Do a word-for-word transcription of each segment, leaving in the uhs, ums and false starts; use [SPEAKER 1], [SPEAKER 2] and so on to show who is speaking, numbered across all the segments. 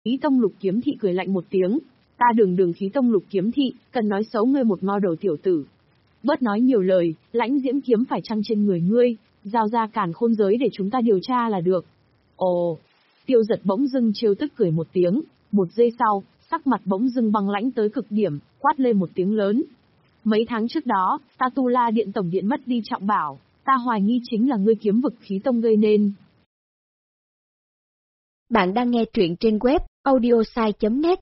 [SPEAKER 1] Khí Tông Lục Kiếm Thị cười lạnh một tiếng, ta đường đường Khí Tông Lục Kiếm Thị, cần nói xấu ngươi một mo đầu tiểu tử. Bớt nói nhiều lời, lãnh diễm kiếm phải chăng trên người ngươi, giao ra càn khôn giới để chúng ta điều tra là được. Ồ, Tiêu Giật bỗng dưng trêu tức cười một tiếng, một giây sau, sắc mặt bỗng dưng băng lãnh tới cực điểm, quát lên một tiếng lớn. Mấy tháng trước đó, ta Tu La Điện tổng điện mất đi trọng bảo, ta hoài nghi chính là ngươi kiếm vực Khí Tông gây nên.
[SPEAKER 2] Bạn đang nghe truyện trên web audiosai chấm net.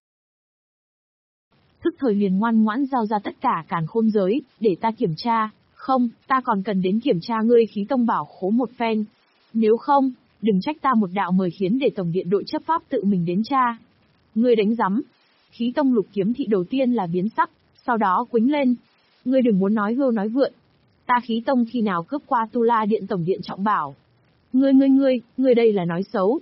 [SPEAKER 1] Thức thời liền ngoan ngoãn giao ra tất cả càn khôn giới, để ta kiểm tra, không, ta còn cần đến kiểm tra ngươi Khí Tông bảo khố một phen. Nếu không, đừng trách ta một đạo mời khiến để tổng điện đội chấp pháp tự mình đến tra. Ngươi đánh rắm. Khí Tông Lục Kiếm Thị đầu tiên là biến sắc, sau đó quĩnh lên. Ngươi đừng muốn nói hưu nói vượn. Ta Khí Tông khi nào cướp qua Tu La Điện tổng điện trọng bảo? Ngươi ngươi ngươi, ngươi đây là nói xấu.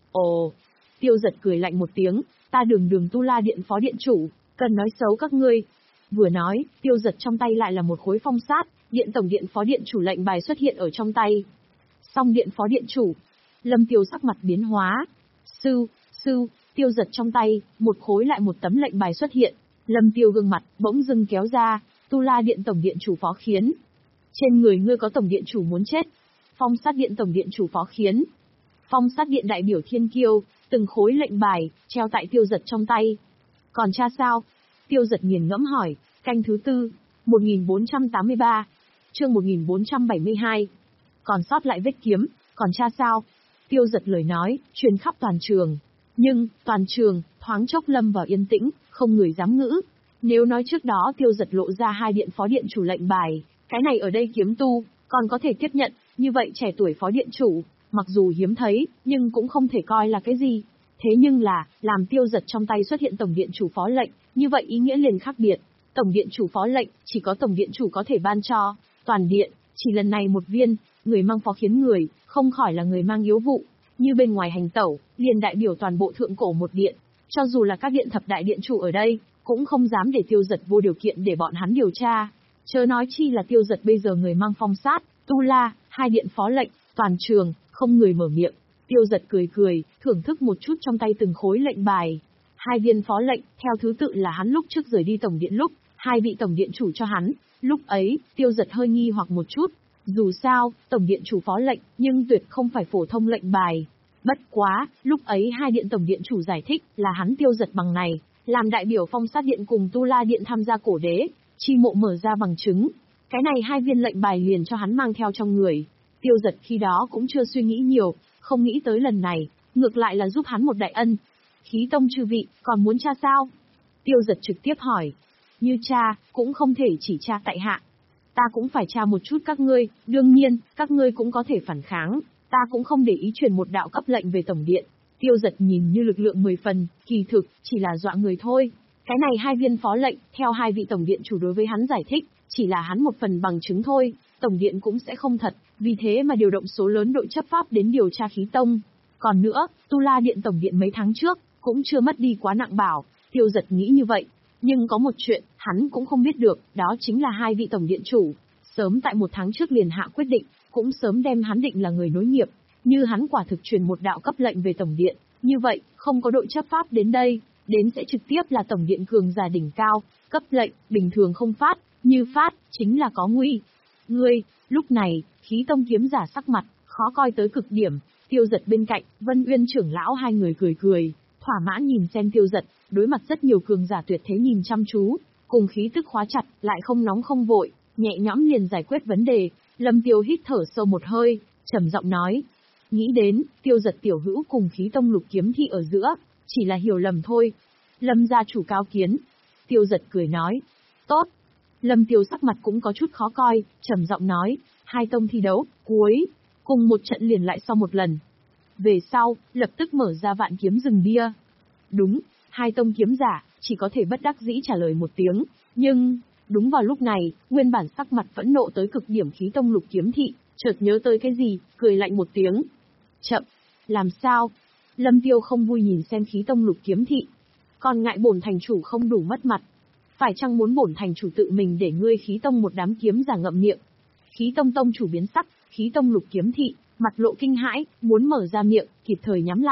[SPEAKER 1] Ồ, Tiêu Giật cười lạnh một tiếng, ta đường đường Tu La Điện phó điện chủ, cần nói xấu các ngươi. Vừa nói, Tiêu Giật trong tay lại là một khối phong sát, điện tổng điện phó điện chủ lệnh bài xuất hiện ở trong tay. Song điện phó điện chủ, Lâm Tiêu sắc mặt biến hóa. Sư, sư, Tiêu Giật trong tay, một khối lại một tấm lệnh bài xuất hiện. Lâm Tiêu gương mặt, bỗng dưng kéo ra, Tu La Điện tổng điện chủ phó khiến. Trên người ngươi có tổng điện chủ muốn chết. Phong sát điện tổng điện chủ phó khiến. Phong sát điện đại biểu thiên kiêu, từng khối lệnh bài, treo tại Tiêu Giật trong tay. Còn cha sao? Tiêu Giật nghiền ngẫm hỏi, canh thứ tư, một nghìn bốn trăm tám mươi ba, chương một nghìn bốn trăm bảy mươi hai. Còn sót lại vết kiếm, còn cha sao? Tiêu Giật lời nói, truyền khắp toàn trường. Nhưng, toàn trường, thoáng chốc lâm vào yên tĩnh, không người dám ngữ. Nếu nói trước đó Tiêu Giật lộ ra hai điện phó điện chủ lệnh bài, cái này ở đây kiếm tu, còn có thể tiếp nhận, như vậy trẻ tuổi phó điện chủ, mặc dù hiếm thấy, nhưng cũng không thể coi là cái gì. Thế nhưng là, làm Tiêu Giật trong tay xuất hiện tổng điện chủ phó lệnh, như vậy ý nghĩa liền khác biệt. Tổng điện chủ phó lệnh, chỉ có tổng điện chủ có thể ban cho, toàn điện, chỉ lần này một viên, người mang phó khiến người, không khỏi là người mang yếu vụ. Như bên ngoài hành tẩu, liền đại biểu toàn bộ thượng cổ một điện, cho dù là các điện thập đại điện chủ ở đây, cũng không dám để Tiêu Giật vô điều kiện để bọn hắn điều tra. Chớ nói chi là Tiêu Giật bây giờ người mang phong sát, Tu La, hai điện phó lệnh, toàn trường, không người mở miệng. Tiêu Giật cười cười, thưởng thức một chút trong tay từng khối lệnh bài. Hai viên phó lệnh, theo thứ tự là hắn lúc trước rời đi tổng điện lúc, hai vị tổng điện chủ cho hắn. Lúc ấy, Tiêu Giật hơi nghi hoặc một chút. Dù sao, tổng điện chủ phó lệnh, nhưng tuyệt không phải phổ thông lệnh bài. Bất quá, lúc ấy hai điện tổng điện chủ giải thích là hắn Tiêu Giật bằng này, làm đại biểu phong sát điện cùng Tu La Điện tham gia cổ đế, chi mộ mở ra bằng chứng. Cái này hai viên lệnh bài liền cho hắn mang theo trong người. Tiêu Giật khi đó cũng chưa suy nghĩ nhiều, không nghĩ tới lần này, ngược lại là giúp hắn một đại ân. Khí Tông chư vị, còn muốn tra sao? Tiêu Giật trực tiếp hỏi. Như tra, cũng không thể chỉ tra tại hạ. Ta cũng phải tra một chút các ngươi, đương nhiên, các ngươi cũng có thể phản kháng, ta cũng không để ý truyền một đạo cấp lệnh về tổng điện. Tiêu Giật nhìn như lực lượng mười phần, kỳ thực, chỉ là dọa người thôi. Cái này hai viên phó lệnh, theo hai vị tổng điện chủ đối với hắn giải thích, chỉ là hắn một phần bằng chứng thôi, tổng điện cũng sẽ không thật, vì thế mà điều động số lớn đội chấp pháp đến điều tra Khí Tông. Còn nữa, Tu La Điện tổng điện mấy tháng trước, cũng chưa mất đi quá nặng bảo, Tiêu Giật nghĩ như vậy. Nhưng có một chuyện, hắn cũng không biết được, đó chính là hai vị tổng điện chủ, sớm tại một tháng trước liền hạ quyết định, cũng sớm đem hắn định là người nối nghiệp. Như hắn quả thực truyền một đạo cấp lệnh về tổng điện, như vậy, không có đội chấp pháp đến đây, đến sẽ trực tiếp là tổng điện cường giả đỉnh cao, cấp lệnh, bình thường không phát, như phát, chính là có nguy. Ngươi, lúc này, Khí Tông kiếm giả sắc mặt, khó coi tới cực điểm, Tiêu Giật bên cạnh, Vân Uyên trưởng lão hai người cười cười, thỏa mãn nhìn xem Tiêu Giật, đối mặt rất nhiều cường giả tuyệt thế nhìn chăm chú, cùng khí tức khóa chặt, lại không nóng không vội, nhẹ nhõm liền giải quyết vấn đề. Lâm Tiêu hít thở sâu một hơi, trầm giọng nói, nghĩ đến, Tiêu Giật tiểu hữu cùng Khí Tông Lục Kiếm Thị ở giữa, chỉ là hiểu lầm thôi. Lâm gia chủ cao kiến. Tiêu Giật cười nói, tốt. Lâm Tiêu sắc mặt cũng có chút khó coi, trầm giọng nói, hai tông thi đấu, cuối, cùng một trận liền lại sau một lần. Về sau, lập tức mở ra vạn kiếm rừng bia. Đúng, hai tông kiếm giả, chỉ có thể bất đắc dĩ trả lời một tiếng, nhưng, đúng vào lúc này, nguyên bản sắc mặt phẫn nộ tới cực điểm Khí Tông Lục Kiếm Thị, chợt nhớ tới cái gì, cười lạnh một tiếng. Chậm, làm sao? Lâm Tiêu không vui nhìn xem Khí Tông Lục Kiếm Thị. Còn ngại bổn thành chủ không đủ mất mặt. Phải chăng muốn bổn thành chủ tự mình để ngươi Khí Tông một đám kiếm giả ngậm miệng? Khí Tông tông chủ biến sắc, Khí Tông Lục Kiếm Thị, mặt lộ kinh hãi, muốn mở ra miệng, kịp thời nhắm lại.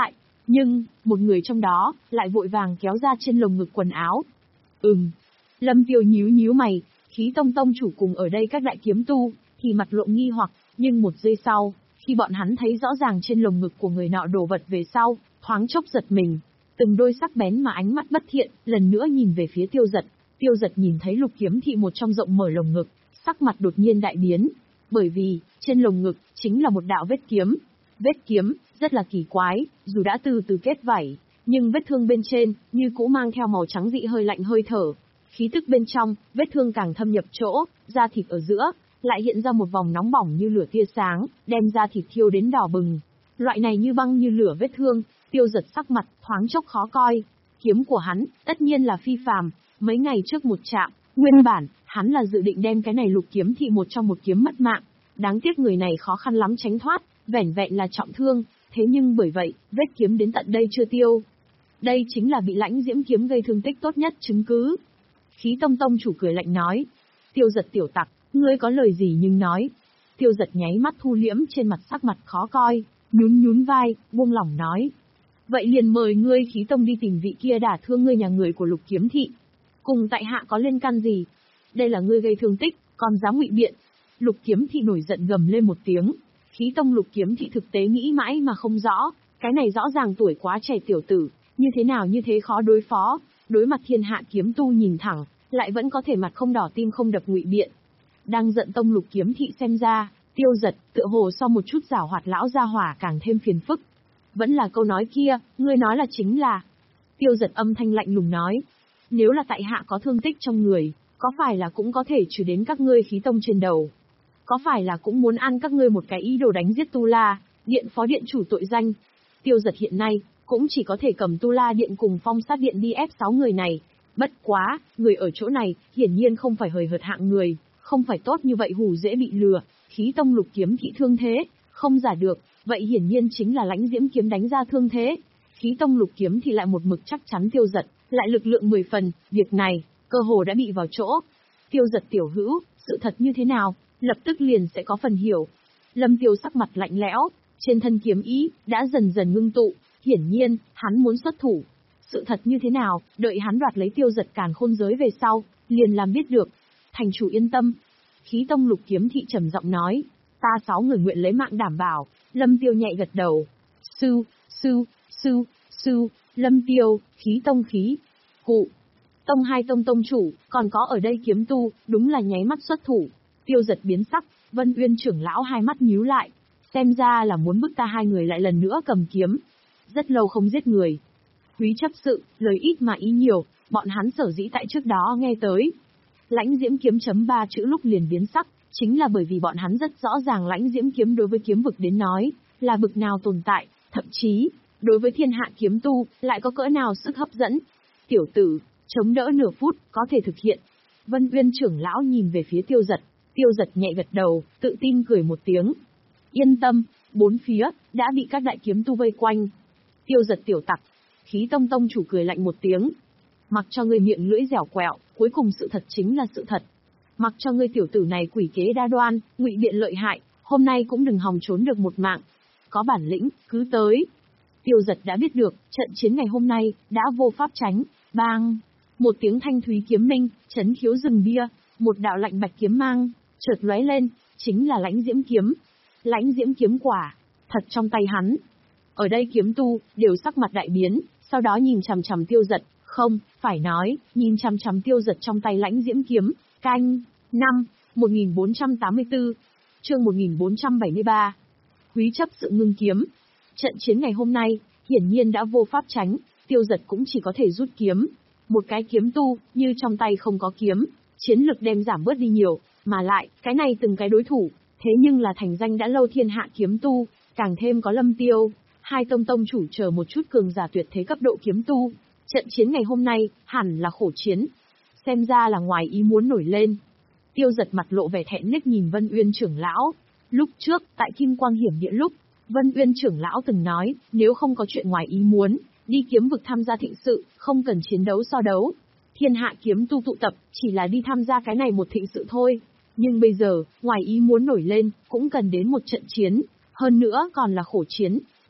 [SPEAKER 1] Nhưng, một người trong đó, lại vội vàng kéo ra trên lồng ngực quần áo. Ừm. Lâm Tiêu nhíu nhíu mày, Khí Tông tông chủ cùng ở đây các đại kiếm tu, thì mặt lộ nghi hoặc, nhưng một giây sau, khi bọn hắn thấy rõ ràng trên lồng ngực của người nọ đổ vật về sau, thoáng chốc giật mình. Từng đôi sắc bén mà ánh mắt bất thiện, lần nữa nhìn về phía Tiêu Giật. Tiêu Giật nhìn thấy Lục Kiếm Thị một trong rộng mở lồng ngực, sắc mặt đột nhiên đại biến. Bởi vì, trên lồng ngực, chính là một đạo vết kiếm. Vết kiếm, rất là kỳ quái, dù đã từ từ kết vảy, nhưng vết thương bên trên, như cũ mang theo màu trắng dị hơi lạnh hơi thở. Khí tức bên trong, vết thương càng thâm nhập chỗ, da thịt ở giữa, lại hiện ra một vòng nóng bỏng như lửa tia sáng, đem da thịt thiêu đến đỏ bừng. Loại này như băng như lửa vết thương, Tiêu Giật sắc mặt, thoáng chốc khó coi. Kiếm của hắn, tất nhiên là phi phàm, mấy ngày trước một chạm, nguyên bản, hắn là dự định đem cái này Lục Kiếm Thị một trong một kiếm mất mạng. Đáng tiếc người này khó khăn lắm tránh thoát, vẻn vẹn là trọng thương, thế nhưng bởi vậy, vết kiếm đến tận đây chưa tiêu. Đây chính là bị Lãnh Diễm kiếm gây thương tích tốt nhất chứng cứ. Khí Tông tông chủ cười lạnh nói. Tiêu Giật tiểu tặc, ngươi có lời gì nhưng nói. Tiêu Giật nháy mắt thu liễm trên mặt sắc mặt khó coi, nhún nhún vai, buông lỏng nói. Vậy liền mời ngươi Khí Tông đi tìm vị kia đả thương ngươi nhà người của Lục Kiếm Thị. Cùng tại hạ có liên can gì? Đây là ngươi gây thương tích, còn dám ngụy biện. Lục Kiếm Thị nổi giận gầm lên một tiếng. Khí Tông Lục Kiếm Thị thực tế nghĩ mãi mà không rõ, cái này rõ ràng tuổi quá trẻ tiểu tử, như thế nào như thế khó đối phó, đối mặt thiên hạ kiếm tu nhìn thẳng, lại vẫn có thể mặt không đỏ tim không đập ngụy biện. Đang giận Tông Lục Kiếm Thị xem ra, Tiêu Giật, tựa hồ sau một chút giảo hoạt lão gia hỏa càng thêm phiền phức. Vẫn là câu nói kia, ngươi nói là chính là. Tiêu Giật âm thanh lạnh lùng nói, nếu là tại hạ có thương tích trong người, có phải là cũng có thể trừ đến các ngươi Khí Tông trên đầu? Có phải là cũng muốn ăn các ngươi một cái ý đồ đánh giết Tu La, Điện phó điện chủ tội danh? Tiêu Giật hiện nay, cũng chỉ có thể cầm Tu La Điện cùng Phong Sát Điện đi ép sáu người này. Bất quá, người ở chỗ này, hiển nhiên không phải hời hợt hạng người, không phải tốt như vậy hù dễ bị lừa. Khí Tông Lục Kiếm Thị thương thế, không giả được, vậy hiển nhiên chính là Lãnh Diễm kiếm đánh ra thương thế. Khí Tông Lục Kiếm thì lại một mực chắc chắn Tiêu Giật, lại lực lượng mười phần, việc này, cơ hồ đã bị vào chỗ. Tiêu Giật tiểu hữu, sự thật như thế nào, lập tức liền sẽ có phần hiểu. Lâm Tiêu sắc mặt lạnh lẽo, trên thân kiếm ý, đã dần dần ngưng tụ, hiển nhiên, hắn muốn xuất thủ. Sự thật như thế nào, đợi hắn đoạt lấy Tiêu Giật càn khôn giới về sau, liền làm biết được. Thành chủ yên tâm. Khí Tông Lục Kiếm Thị trầm giọng nói, ta sáu người nguyện lấy mạng đảm bảo. Lâm Tiêu nhẹ gật đầu. Sư, sư, sư, sư, Lâm Tiêu, Khí Tông khí. Cụ. Tông hai tông tông chủ, còn có ở đây kiếm tu, đúng là nháy mắt xuất thủ. Tiêu Giật biến sắc, Vân Uyên trưởng lão hai mắt nhíu lại. Xem ra là muốn bức ta hai người lại lần nữa cầm kiếm. Rất lâu không giết người. Quý chấp sự, lời ít mà ý nhiều, bọn hắn sở dĩ tại trước đó nghe tới. Lãnh Diễm kiếm chấm ba chữ lúc liền biến sắc, chính là bởi vì bọn hắn rất rõ ràng Lãnh Diễm kiếm đối với kiếm vực đến nói, là bực nào tồn tại, thậm chí, đối với thiên hạ kiếm tu, lại có cỡ nào sức hấp dẫn. Tiểu tử, chống đỡ nửa phút, có thể thực hiện. Vân Uyên trưởng lão nhìn về phía Tiêu Giật, Tiêu Giật nhẹ gật đầu, tự tin cười một tiếng. Yên tâm, bốn phía, đã bị các đại kiếm tu vây quanh. Tiêu Giật tiểu tặc, Khí Tông tông chủ cười lạnh một tiếng. Mặc cho ngươi miệng lưỡi dẻo quẹo, cuối cùng sự thật chính là sự thật. Mặc cho ngươi tiểu tử này quỷ kế đa đoan, ngụy biện lợi hại, hôm nay cũng đừng hòng trốn được một mạng. Có bản lĩnh, cứ tới. Tiêu Giật đã biết được, trận chiến ngày hôm nay, đã vô pháp tránh. Bang! Một tiếng thanh thúy kiếm minh, chấn khiếu rừng bia, một đạo lạnh bạch kiếm mang, chợt lóe lên, chính là Lãnh Diễm kiếm. Lãnh Diễm kiếm quả, thật trong tay hắn. Ở đây kiếm tu, đều sắc mặt đại biến, sau đó nhìn chằm chằm Tiêu Giật, không, phải nói, nhìn chằm chằm Tiêu Giật trong tay Lãnh Diễm kiếm. Canh, năm, một nghìn bốn trăm tám mươi tư, chương một nghìn bốn trăm bảy mươi ba. Quý chấp sự ngưng kiếm. Trận chiến ngày hôm nay, hiển nhiên đã vô pháp tránh, Tiêu Giật cũng chỉ có thể rút kiếm. Một cái kiếm tu, như trong tay không có kiếm, chiến lực đem giảm bớt đi nhiều, mà lại, cái này từng cái đối thủ, thế nhưng là thành danh đã lâu thiên hạ kiếm tu, càng thêm có Lâm Tiêu, hai tông tông chủ chờ một chút cường giả tuyệt thế cấp độ kiếm tu. Trận chiến ngày hôm nay, hẳn là khổ chiến. Xem ra là ngoài ý muốn nổi lên. Tiêu Giật mặt lộ vẻ thẹn nết nhìn Vân Uyên trưởng lão. Lúc trước, tại Kim Quang Hiểm Địa lúc, Vân Uyên trưởng lão từng nói, nếu không có chuyện ngoài ý muốn, đi kiếm vực tham gia thịnh sự, không cần chiến đấu so đấu. Thiên hạ kiếm tu tụ tập, chỉ là đi tham gia cái này một thịnh sự thôi. Nhưng bây giờ, ngoài ý muốn nổi lên, cũng cần đến một trận chiến. Hơn nữa còn là khổ chiến.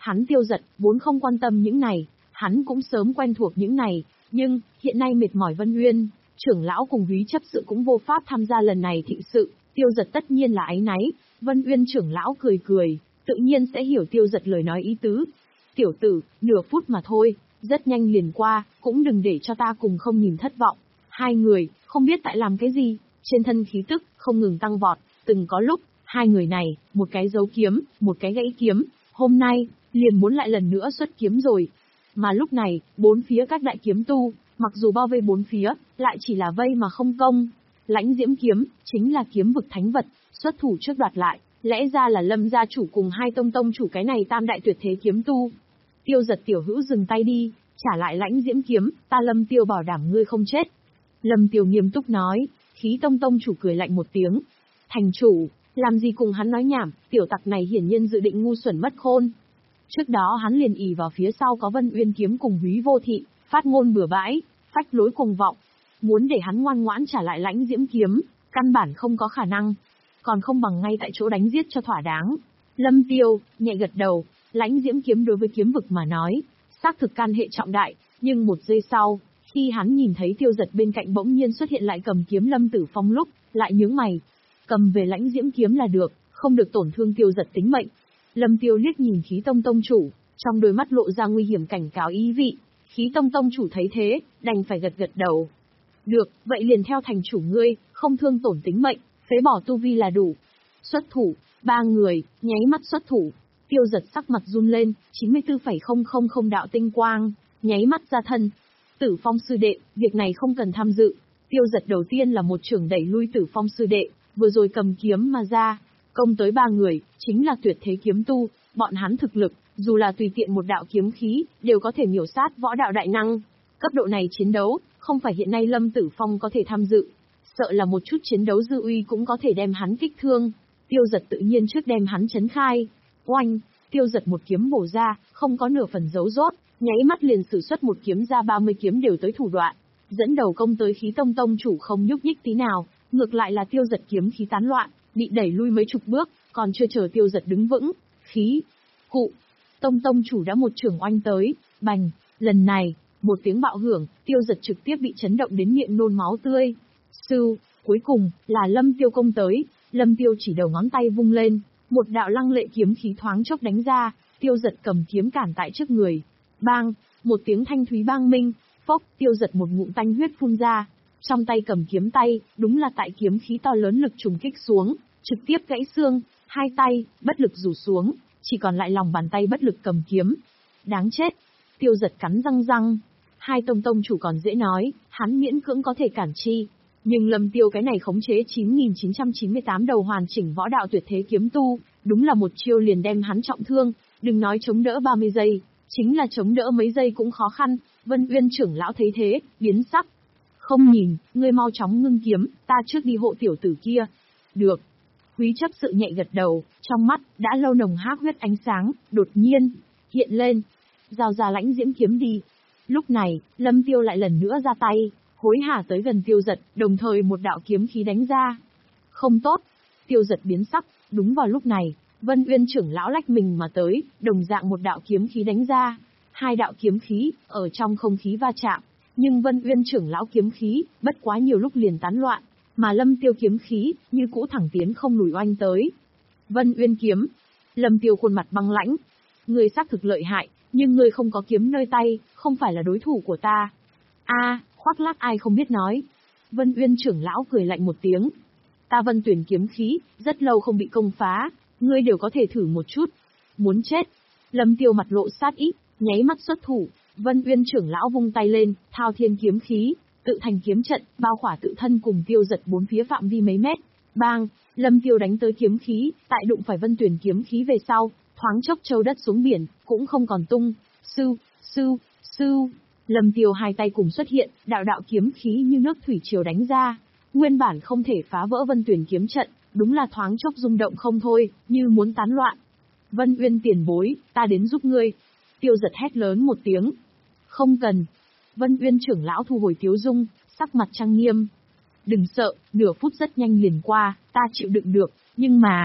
[SPEAKER 1] Hắn Tiêu Dật, vốn không quan tâm những này, hắn cũng sớm quen thuộc những này, nhưng, hiện nay mệt mỏi Vân Uyên, trưởng lão cùng Húy chấp sự cũng vô pháp tham gia lần này thịnh sự, Tiêu Dật tất nhiên là áy náy. Vân Uyên trưởng lão cười cười, tự nhiên sẽ hiểu Tiêu Dật lời nói ý tứ. Tiểu tử, nửa phút mà thôi, rất nhanh liền qua, cũng đừng để cho ta cùng không nhìn thất vọng. Hai người, không biết tại làm cái gì, trên thân khí tức, không ngừng tăng vọt, từng có lúc, hai người này, một cái giấu kiếm, một cái gãy kiếm, hôm nay, liền muốn lại lần nữa xuất kiếm rồi. Mà lúc này, bốn phía các đại kiếm tu, mặc dù bao vây bốn phía, lại chỉ là vây mà không công. Lãnh diễm kiếm, chính là kiếm vực thánh vật, xuất thủ trước đoạt lại, lẽ ra là Lâm gia chủ cùng hai tông tông chủ cái này tam đại tuyệt thế kiếm tu. Tiêu Dật tiểu hữu dừng tay đi, trả lại lãnh diễm kiếm, ta Lâm Tiêu bảo đảm ngươi không chết. Lâm Tiêu nghiêm túc nói, khí tông tông chủ cười lạnh một tiếng. Thành chủ, làm gì cùng hắn nói nhảm, tiểu tặc này hiển nhiên dự định ngu xuẩn mất khôn. Trước đó hắn liền ỉ vào phía sau có Vân Uyên kiếm cùng Húy Vô Thị, phát ngôn bừa bãi, phách lối cuồng vọng. Muốn để hắn ngoan ngoãn trả lại lãnh diễm kiếm, căn bản không có khả năng. Còn không bằng ngay tại chỗ đánh giết cho thỏa đáng. Lâm Tiêu, nhẹ gật đầu, lãnh diễm kiếm đối với kiếm vực mà nói, xác thực can hệ trọng đại, nhưng một giây sau, khi hắn nhìn thấy Tiêu Dật bên cạnh bỗng nhiên xuất hiện lại cầm kiếm Lâm Tử Phong lúc, lại nhướng mày. Cầm về lãnh diễm kiếm là được, không được tổn thương Tiêu Dật tính mệnh. Lâm Tiêu liếc nhìn khí tông tông chủ, trong đôi mắt lộ ra nguy hiểm cảnh cáo ý vị. Khí tông tông chủ thấy thế, đành phải gật gật đầu. Được, vậy liền theo thành chủ ngươi, không thương tổn tính mệnh, phế bỏ tu vi là đủ. Xuất thủ, ba người, nháy mắt xuất thủ. Tiêu Dật sắc mặt run lên, chín mươi tư phẩy không không không đạo tinh quang, nháy mắt ra thân. Tử Phong sư đệ, việc này không cần tham dự. Tiêu Dật đầu tiên là một trưởng đẩy lui Tử Phong sư đệ, vừa rồi cầm kiếm mà ra, công tới ba người, chính là tuyệt thế kiếm tu, bọn hắn thực lực, dù là tùy tiện một đạo kiếm khí, đều có thể miểu sát võ đạo đại năng. Cấp độ này chiến đấu, không phải hiện nay Lâm Tử Phong có thể tham dự, sợ là một chút chiến đấu dư uy cũng có thể đem hắn kích thương. Tiêu Dật tự nhiên trước đem hắn chấn khai. Oanh, Tiêu Dật một kiếm bổ ra, không có nửa phần giấu rốt, nháy mắt liền sử xuất một kiếm ra ba mươi kiếm đều tới thủ đoạn, dẫn đầu công tới khí tông tông chủ không nhúc nhích tí nào, ngược lại là Tiêu Dật kiếm khí tán loạn, bị đẩy lui mấy chục bước, còn chưa chờ Tiêu Dật đứng vững, khí, cụ, tông tông chủ đã một trường oanh tới, bành, lần này, một tiếng bạo hưởng, Tiêu Dật trực tiếp bị chấn động đến miệng nôn máu tươi. Sư, cuối cùng, là Lâm Tiêu công tới, Lâm Tiêu chỉ đầu ngón tay vung lên, một đạo lăng lệ kiếm khí thoáng chốc đánh ra, Tiêu Dật cầm kiếm cản tại trước người. Bang, một tiếng thanh thúy bang minh, phốc, Tiêu Dật một ngụm tanh huyết phun ra. Trong tay cầm kiếm tay, đúng là tại kiếm khí to lớn lực trùng kích xuống, trực tiếp gãy xương, hai tay, bất lực rủ xuống, chỉ còn lại lòng bàn tay bất lực cầm kiếm. Đáng chết! Tiêu Dật cắn răng răng. Hai tông tông chủ còn dễ nói, hắn miễn cưỡng có thể cản chi. Nhưng Lâm Tiêu cái này khống chế chín nghìn chín trăm chín mươi tám đầu hoàn chỉnh võ đạo tuyệt thế kiếm tu, đúng là một chiêu liền đem hắn trọng thương, đừng nói chống đỡ ba mươi giây, chính là chống đỡ mấy giây cũng khó khăn. Vân Uyên trưởng lão thấy thế, biến sắc. Không nhìn, ngươi mau chóng ngưng kiếm, ta trước đi hộ tiểu tử kia. Được. Húy chấp sự nhẹ gật đầu, trong mắt, đã lâu nồng hắc huyết ánh sáng, đột nhiên, hiện lên. Giao ra lãnh diễm kiếm đi. Lúc này, Lâm Tiêu lại lần nữa ra tay, hối hả tới gần Tiêu Dật, đồng thời một đạo kiếm khí đánh ra. Không tốt. Tiêu Dật biến sắc, đúng vào lúc này, Vân Uyên trưởng lão lách mình mà tới, đồng dạng một đạo kiếm khí đánh ra. Hai đạo kiếm khí, ở trong không khí va chạm. Nhưng Vân Uyên trưởng lão kiếm khí, bất quá nhiều lúc liền tán loạn, mà Lâm Tiêu kiếm khí, như cũ thẳng tiến không lùi oanh tới. Vân Uyên kiếm. Lâm Tiêu khuôn mặt băng lãnh. Ngươi xác thực lợi hại, nhưng ngươi không có kiếm nơi tay, không phải là đối thủ của ta. A, à, khoác lác ai không biết nói. Vân Uyên trưởng lão cười lạnh một tiếng. Ta Vân Tuyển kiếm khí, rất lâu không bị công phá, ngươi đều có thể thử một chút. Muốn chết. Lâm Tiêu mặt lộ sát ý, nháy mắt xuất thủ. Vân Uyên trưởng lão vung tay lên, thao thiên kiếm khí, tự thành kiếm trận, bao khỏa tự thân cùng Tiêu Dật bốn phía phạm vi mấy mét. Bang, Lâm Tiêu đánh tới kiếm khí, tại đụng phải Vân Tuyển kiếm khí về sau, thoáng chốc châu đất xuống biển, cũng không còn tung. Sư, sư, sư. Lâm Tiêu hai tay cùng xuất hiện, đạo đạo kiếm khí như nước thủy triều đánh ra. Nguyên bản không thể phá vỡ Vân Tuyển kiếm trận, đúng là thoáng chốc rung động không thôi, như muốn tán loạn. Vân Uyên tiền bối, ta đến giúp ngươi. Tiêu Dật hét lớn một tiếng. Không cần. Vân Uyên trưởng lão thu hồi tiếu dung, sắc mặt trang nghiêm. Đừng sợ, nửa phút rất nhanh liền qua, ta chịu đựng được, nhưng mà...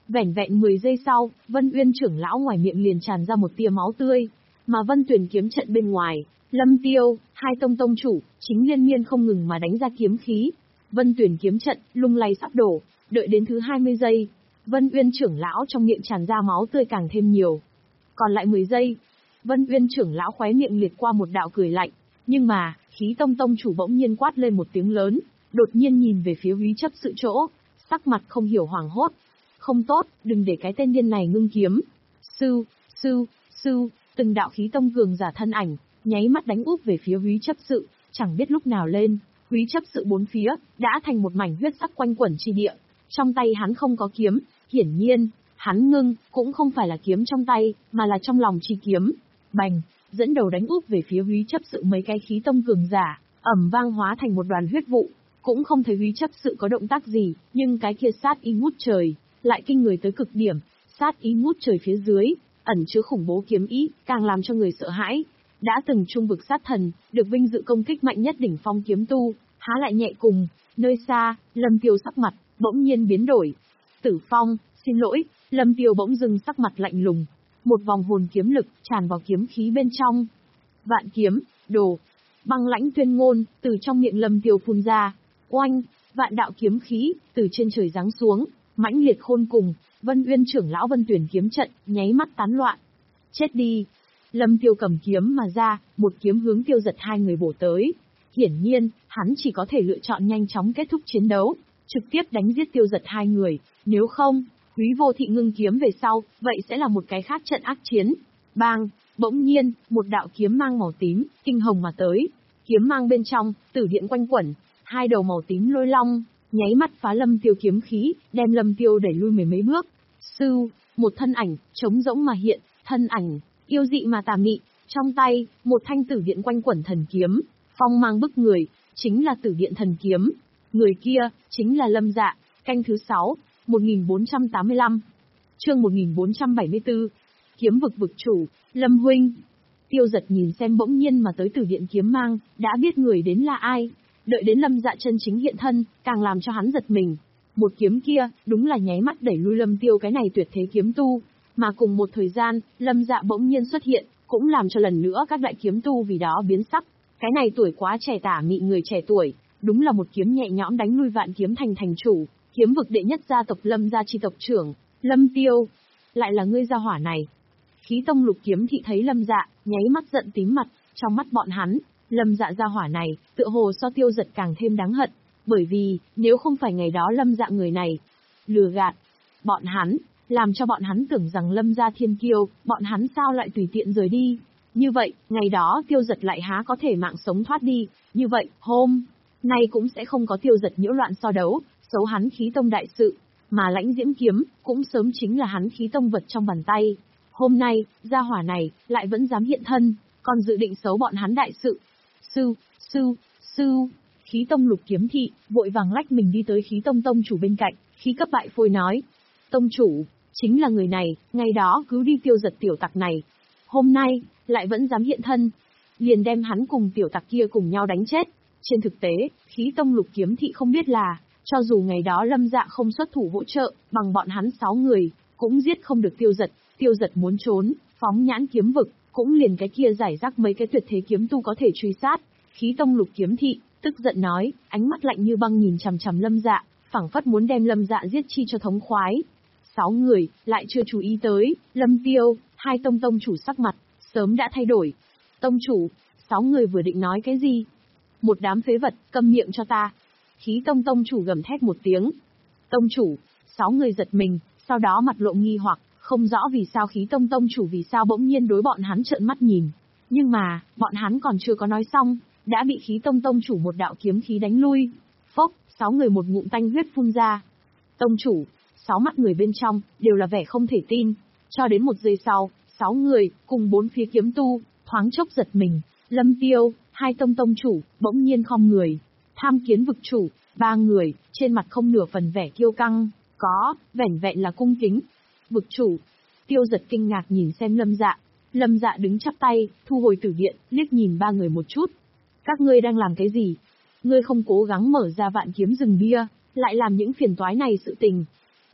[SPEAKER 1] Vẻn vẹn mười giây sau, Vân Uyên trưởng lão ngoài miệng liền tràn ra một tia máu tươi, mà Vân Tuyền kiếm trận bên ngoài, Lâm Tiêu, hai tông tông chủ, chính liên miên không ngừng mà đánh ra kiếm khí. Vân Tuyền kiếm trận lung lay sắp đổ, đợi đến thứ hai mươi giây, Vân Uyên trưởng lão trong miệng tràn ra máu tươi càng thêm nhiều. Còn lại mười giây, Vân Uyên trưởng lão khóe miệng liệt qua một đạo cười lạnh, nhưng mà, Khí Tông tông chủ bỗng nhiên quát lên một tiếng lớn, đột nhiên nhìn về phía Úy Chấp Sự chỗ, sắc mặt không hiểu hoảng hốt. Không tốt, đừng để cái tên điên này ngưng kiếm. Sư, sư, sư, từng đạo khí tông cường giả thân ảnh, nháy mắt đánh úp về phía Úy Chấp Sự, chẳng biết lúc nào lên, Úy Chấp Sự bốn phía, đã thành một mảnh huyết sắc quanh quẩn chi địa. Trong tay hắn không có kiếm, hiển nhiên, hắn ngưng, cũng không phải là kiếm trong tay, mà là trong lòng chi kiếm. Bành, dẫn đầu đánh úp về phía Úy Chấp Sự mấy cái khí tông cường giả, ầm vang hóa thành một đoàn huyết vụ. Cũng không thấy Úy Chấp Sự có động tác gì, nhưng cái kia sát ý ngút trời, lại kinh người tới cực điểm, sát ý ngút trời phía dưới, ẩn chứa khủng bố kiếm ý, càng làm cho người sợ hãi. Đã từng trung vực sát thần, được vinh dự công kích mạnh nhất đỉnh phong kiếm tu, há lại nhẹ cùng. Nơi xa, Lâm Tiêu sắc mặt bỗng nhiên biến đổi. Tử Phong, xin lỗi, Lâm Tiêu bỗng dưng sắc mặt lạnh lùng. Một vòng hồn kiếm lực tràn vào kiếm khí bên trong. Vạn kiếm, đồ, băng lãnh tuyên ngôn từ trong miệng Lâm Tiêu phun ra. Oanh, vạn đạo kiếm khí từ trên trời giáng xuống, mãnh liệt khôn cùng. Vân Uyên trưởng lão Vân Tuyển kiếm trận nháy mắt tán loạn. Chết đi! Lâm Tiêu cầm kiếm mà ra, một kiếm hướng Tiêu Giật hai người bổ tới. Hiển nhiên, hắn chỉ có thể lựa chọn nhanh chóng kết thúc chiến đấu, trực tiếp đánh giết Tiêu Giật hai người, nếu không, Quý Vô Thị ngưng kiếm về sau, vậy sẽ là một cái khác trận ác chiến. Bang, bỗng nhiên, một đạo kiếm mang màu tím, kinh hồng mà tới. Kiếm mang bên trong, tử điện quanh quẩn, hai đầu màu tím lôi long, nháy mắt phá Lâm Tiêu kiếm khí, đem Lâm Tiêu đẩy lui mười mấy bước. Sư, một thân ảnh, trống rỗng mà hiện, thân ảnh, yêu dị mà tà mị, trong tay, một thanh tử điện quanh quẩn thần kiếm, phong mang bức người, chính là tử điện thần kiếm. Người kia, chính là Lâm Dạ, canh thứ sáu, một nghìn bốn trăm tám mươi lăm. Chương một nghìn bốn trăm bảy mươi tư. Kiếm vực vực chủ, Lâm huynh. Tiêu Giật nhìn xem bỗng nhiên mà tới tử điện kiếm mang, đã biết người đến là ai. Đợi đến Lâm Dạ chân chính hiện thân, càng làm cho hắn giật mình. Một kiếm kia, đúng là nháy mắt đẩy lui Lâm Tiêu cái này tuyệt thế kiếm tu. Mà cùng một thời gian, Lâm Dạ bỗng nhiên xuất hiện, cũng làm cho lần nữa các đại kiếm tu vì đó biến sắc. Cái này tuổi quá trẻ tả mị người trẻ tuổi, đúng là một kiếm nhẹ nhõm đánh lui vạn kiếm thành thành chủ, kiếm vực đệ nhất gia tộc Lâm gia chi tộc trưởng, Lâm Tiêu. Lại là ngươi gia hỏa này. Khí Tông Lục Kiếm Thị thấy Lâm Dạ, nháy mắt giận tím mặt, trong mắt bọn hắn, Lâm Dạ gia hỏa này, tựa hồ so Tiêu Giật càng thêm đáng hận, bởi vì, nếu không phải ngày đó Lâm Dạ người này lừa gạt bọn hắn, làm cho bọn hắn tưởng rằng Lâm gia thiên kiêu, bọn hắn sao lại tùy tiện rời đi. Như vậy, ngày đó Tiêu Giật lại há có thể mạng sống thoát đi, như vậy, hôm nay cũng sẽ không có Tiêu Giật nhiễu loạn so đấu, xấu hắn Khí Tông đại sự, mà Lãnh Diễm kiếm cũng sớm chính là hắn Khí Tông vật trong bàn tay. Hôm nay, gia hỏa này lại vẫn dám hiện thân, còn dự định xấu bọn hắn đại sự. Sư, sư, sư, Khí Tông Lục Kiếm Thị vội vàng lách mình đi tới Khí Tông tông chủ bên cạnh, khí cấp bại phôi nói: "Tông chủ, chính là người này, ngày đó cứu đi Tiêu Giật tiểu tặc này, hôm nay lại vẫn dám hiện thân, liền đem hắn cùng tiểu tặc kia cùng nhau đánh chết." Trên thực tế, Khí Tông Lục Kiếm Thị không biết là, cho dù ngày đó Lâm Dạ không xuất thủ hỗ trợ, bằng bọn hắn sáu người, cũng giết không được Tiêu Giật. Tiêu Giật muốn trốn, phóng nhãn kiếm vực, cũng liền cái kia giải rác mấy cái tuyệt thế kiếm tu có thể truy sát. Khí Tông Lục Kiếm Thị tức giận nói, ánh mắt lạnh như băng nhìn chằm chằm Lâm Dạ, phảng phất muốn đem Lâm Dạ giết chi cho thống khoái. Sáu người lại chưa chú ý tới, Lâm Tiêu, hai tông tông chủ sắc mặt sớm đã thay đổi. Tông chủ, sáu người vừa định nói cái gì? Một đám phế vật, câm miệng cho ta. Khí Tông tông chủ gầm thét một tiếng. Tông chủ, sáu người giật mình, sau đó mặt lộ nghi hoặc, không rõ vì sao Khí Tông tông chủ vì sao bỗng nhiên đối bọn hắn trợn mắt nhìn. Nhưng mà, bọn hắn còn chưa có nói xong, đã bị Khí Tông tông chủ một đạo kiếm khí đánh lui. Phốc, sáu người một ngụm tanh huyết phun ra. Tông chủ, sáu mắt người bên trong đều là vẻ không thể tin. Cho đến một giây sau, sáu người cùng bốn phía kiếm tu thoáng chốc giật mình. Lâm Tiêu, hai tông tông chủ bỗng nhiên khom người. Tham Kiến vực chủ, ba người trên mặt không nửa phần vẻ kiêu căng, có vẻn vẹn là cung kính. Vực chủ. Tiêu Giật kinh ngạc nhìn xem Lâm Dạ. Lâm Dạ đứng chắp tay, thu hồi tử điện, liếc nhìn ba người một chút. Các ngươi đang làm cái gì? Ngươi không cố gắng mở ra vạn kiếm rừng bia, lại làm những phiền toái này sự tình.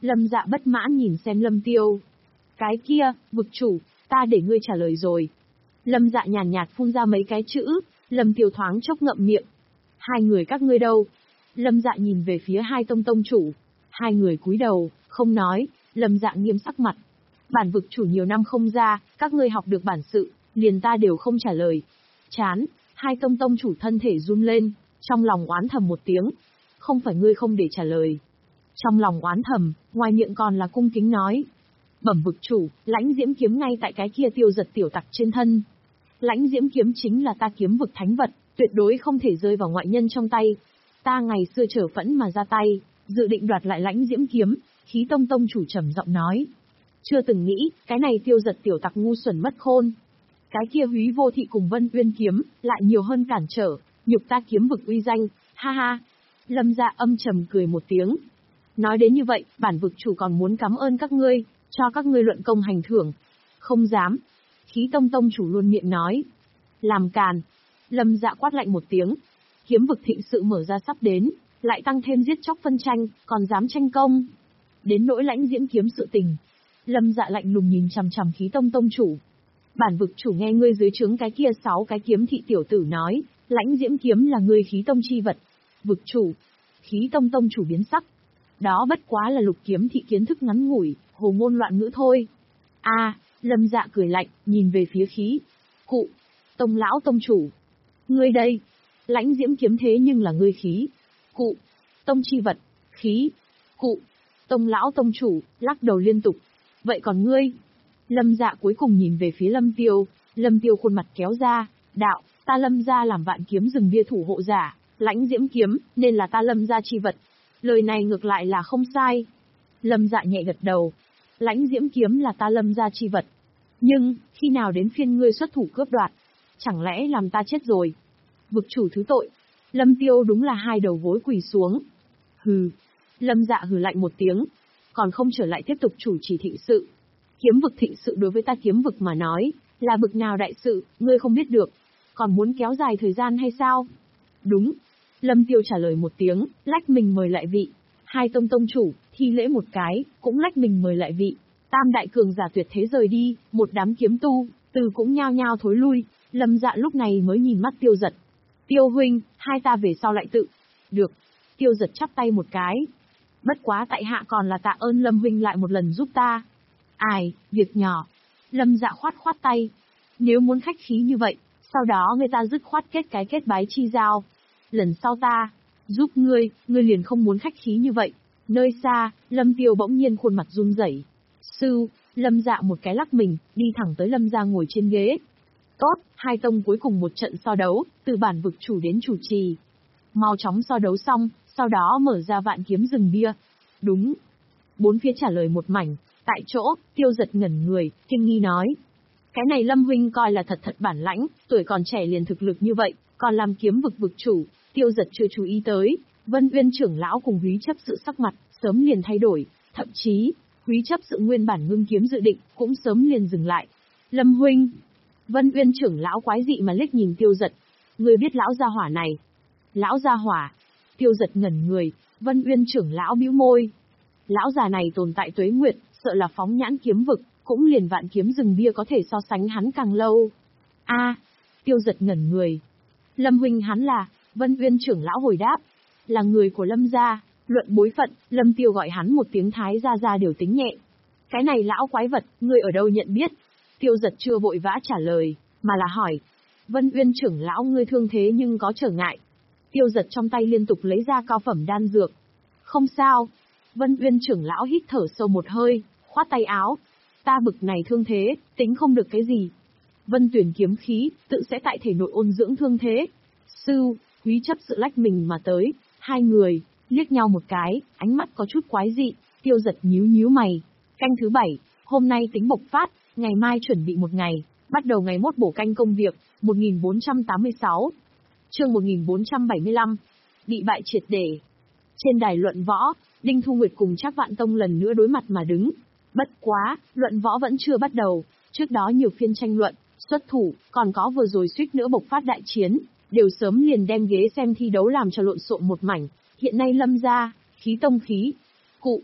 [SPEAKER 1] Lâm Dạ bất mãn nhìn xem Lâm Tiêu. Cái kia, vực chủ, ta để ngươi trả lời rồi. Lâm Dạ nhàn nhạt phun ra mấy cái chữ, Lâm Tiêu thoáng chốc ngậm miệng. Hai người các ngươi đâu? Lâm Dạ nhìn về phía hai tông tông chủ. Hai người cúi đầu, không nói, Lâm Dạ nghiêm sắc mặt. Bản vực chủ nhiều năm không ra, các ngươi học được bản sự, liền ta đều không trả lời. Chán, hai tông tông chủ thân thể run lên, trong lòng oán thầm một tiếng. Không phải ngươi không để trả lời. Trong lòng oán thầm, ngoài miệng còn là cung kính nói. Bẩm vực chủ, lãnh diễm kiếm ngay tại cái kia tiêu giật tiểu tặc trên thân. Lãnh diễm kiếm chính là ta kiếm vực thánh vật, tuyệt đối không thể rơi vào ngoại nhân trong tay. Ta ngày xưa trở phẫn mà ra tay, dự định đoạt lại lãnh diễm kiếm, khí tông tông chủ trầm giọng nói. Chưa từng nghĩ, cái này tiêu giật tiểu tặc ngu xuẩn mất khôn. Cái kia húy vô thị cùng Vân Uyên kiếm, lại nhiều hơn cản trở, nhục ta kiếm vực uy danh, ha ha. Lâm Dạ âm trầm cười một tiếng. Nói đến như vậy, bản vực chủ còn muốn cảm ơn các ngươi, cho các ngươi luận công hành thưởng. Không dám. Khí tông tông chủ luôn miệng nói. Làm càn. Lâm Dạ quát lạnh một tiếng. Kiếm vực thịnh sự mở ra sắp đến, lại tăng thêm giết chóc phân tranh, còn dám tranh công. Đến nỗi lãnh diễm kiếm sự tình. Lâm Dạ lạnh lùng nhìn chằm chằm khí tông tông chủ. Bản vực chủ nghe ngươi dưới trướng cái kia sáu cái kiếm thị tiểu tử nói, lãnh diễm kiếm là ngươi khí tông chi vật. Vực chủ. Khí tông tông chủ biến sắc. Đó bất quá là lục kiếm thị kiến thức ngắn ngủi, hồ ngôn loạn ngữ thôi. A, à, Lâm Dạ cười lạnh, nhìn về phía khí. Cụ. Tông lão tông chủ. Ngươi đây. Lãnh diễm kiếm thế nhưng là ngươi khí. Cụ. Tông chi vật. Khí. Cụ. Tông lão tông chủ, lắc đầu liên tục. Vậy còn ngươi? Lâm Dạ cuối cùng nhìn về phía Lâm Tiêu. Lâm Tiêu khuôn mặt kéo ra. Đạo, ta Lâm gia làm vạn kiếm rừng bia thủ hộ giả. Lãnh diễm kiếm, nên là ta Lâm gia chi vật. Lời này ngược lại là không sai. Lâm Dạ nhẹ gật đầu. Lãnh diễm kiếm là ta Lâm gia chi vật. Nhưng, khi nào đến phiên ngươi xuất thủ cướp đoạt? Chẳng lẽ làm ta chết rồi? Vực chủ thứ tội. Lâm Tiêu đúng là hai đầu gối quỳ xuống. Hừ. Lâm Dạ hừ lạnh một tiếng. Còn không trở lại tiếp tục chủ trì thịnh sự. Kiếm vực thịnh sự đối với ta kiếm vực mà nói, là bực nào đại sự, ngươi không biết được. Còn muốn kéo dài thời gian hay sao? Đúng. Lâm Tiêu trả lời một tiếng, lách mình mời lại vị. Hai tông tông chủ, thi lễ một cái, cũng lách mình mời lại vị. Tam đại cường giả tuyệt thế rời đi, một đám kiếm tu, từ cũng nhao nhao thối lui. Lâm Dạ lúc này mới nhìn mắt Tiêu Giật. Tiêu huynh, hai ta về sau lại tự. Được. Tiêu Giật chắp tay một cái. Bất quá tại hạ còn là tạ ơn Lâm huynh lại một lần giúp ta. Ai, việc nhỏ. Lâm Dạ khoát khoát tay. Nếu muốn khách khí như vậy, sau đó người ta dứt khoát kết cái kết bái chi giao. Lần sau ta giúp ngươi, ngươi liền không muốn khách khí như vậy. Nơi xa, Lâm Tiêu bỗng nhiên khuôn mặt run rẩy. Sư, Lâm Dạ một cái lắc mình, đi thẳng tới Lâm gia ngồi trên ghế. Tốt, hai tông cuối cùng một trận so đấu, từ bản vực chủ đến chủ trì. Mau chóng so đấu xong, sau đó mở ra vạn kiếm rừng bia. Đúng. Bốn phía trả lời một mảnh, tại chỗ, Tiêu Giật ngẩn người, kinh nghi nói. Cái này Lâm huynh coi là thật thật bản lãnh, tuổi còn trẻ liền thực lực như vậy, còn làm kiếm vực vực chủ. Tiêu Giật chưa chú ý tới, Vân Uyên trưởng lão cùng Húy chấp sự sắc mặt, sớm liền thay đổi, thậm chí, Húy chấp sự nguyên bản ngưng kiếm dự định, cũng sớm liền dừng lại. Lâm huynh. Vân Uyên trưởng lão quái dị mà liếc nhìn Tiêu Giật. Ngươi biết lão gia hỏa này? Lão gia hỏa. Tiêu Giật ngẩn người, Vân Uyên trưởng lão bĩu môi. Lão già này tồn tại tuế nguyệt, sợ là phóng nhãn kiếm vực, cũng liền vạn kiếm rừng bia có thể so sánh hắn càng lâu. A, à, Tiêu Giật ngẩn người. Lâm huynh hắn là, Vân Uyên trưởng lão hồi đáp, là người của Lâm gia, luận bối phận, Lâm Tiêu gọi hắn một tiếng thái gia gia đều tính nhẹ. Cái này lão quái vật, ngươi ở đâu nhận biết? Tiêu Giật chưa vội vã trả lời, mà là hỏi. Vân Uyên trưởng lão ngươi thương thế nhưng có trở ngại. Tiêu Giật trong tay liên tục lấy ra cao phẩm đan dược. Không sao. Vân Uyên trưởng lão hít thở sâu một hơi, khoát tay áo. Ta bực này thương thế, tính không được cái gì. Vân Tuyển kiếm khí, tự sẽ tại thể nội ôn dưỡng thương thế. Sư, Húy chấp sự lách mình mà tới, hai người, liếc nhau một cái, ánh mắt có chút quái dị, Tiêu Giật nhíu nhíu mày. Canh thứ bảy, hôm nay tính bộc phát, ngày mai chuẩn bị một ngày, bắt đầu ngày mốt bổ canh công việc, một nghìn bốn trăm tám mươi sáu. Chương một nghìn bốn trăm bảy mươi lăm. Bị bại triệt để. Trên đài luận võ, Đinh Thu Nguyệt cùng Trác Vạn Tông lần nữa đối mặt mà đứng. Bất quá, luận võ vẫn chưa bắt đầu, trước đó nhiều phiên tranh luận, xuất thủ, còn có vừa rồi suýt nữa bộc phát đại chiến, đều sớm liền đem ghế xem thi đấu làm cho lộn xộn một mảnh. Hiện nay Lâm gia, khí tông khí, cụ,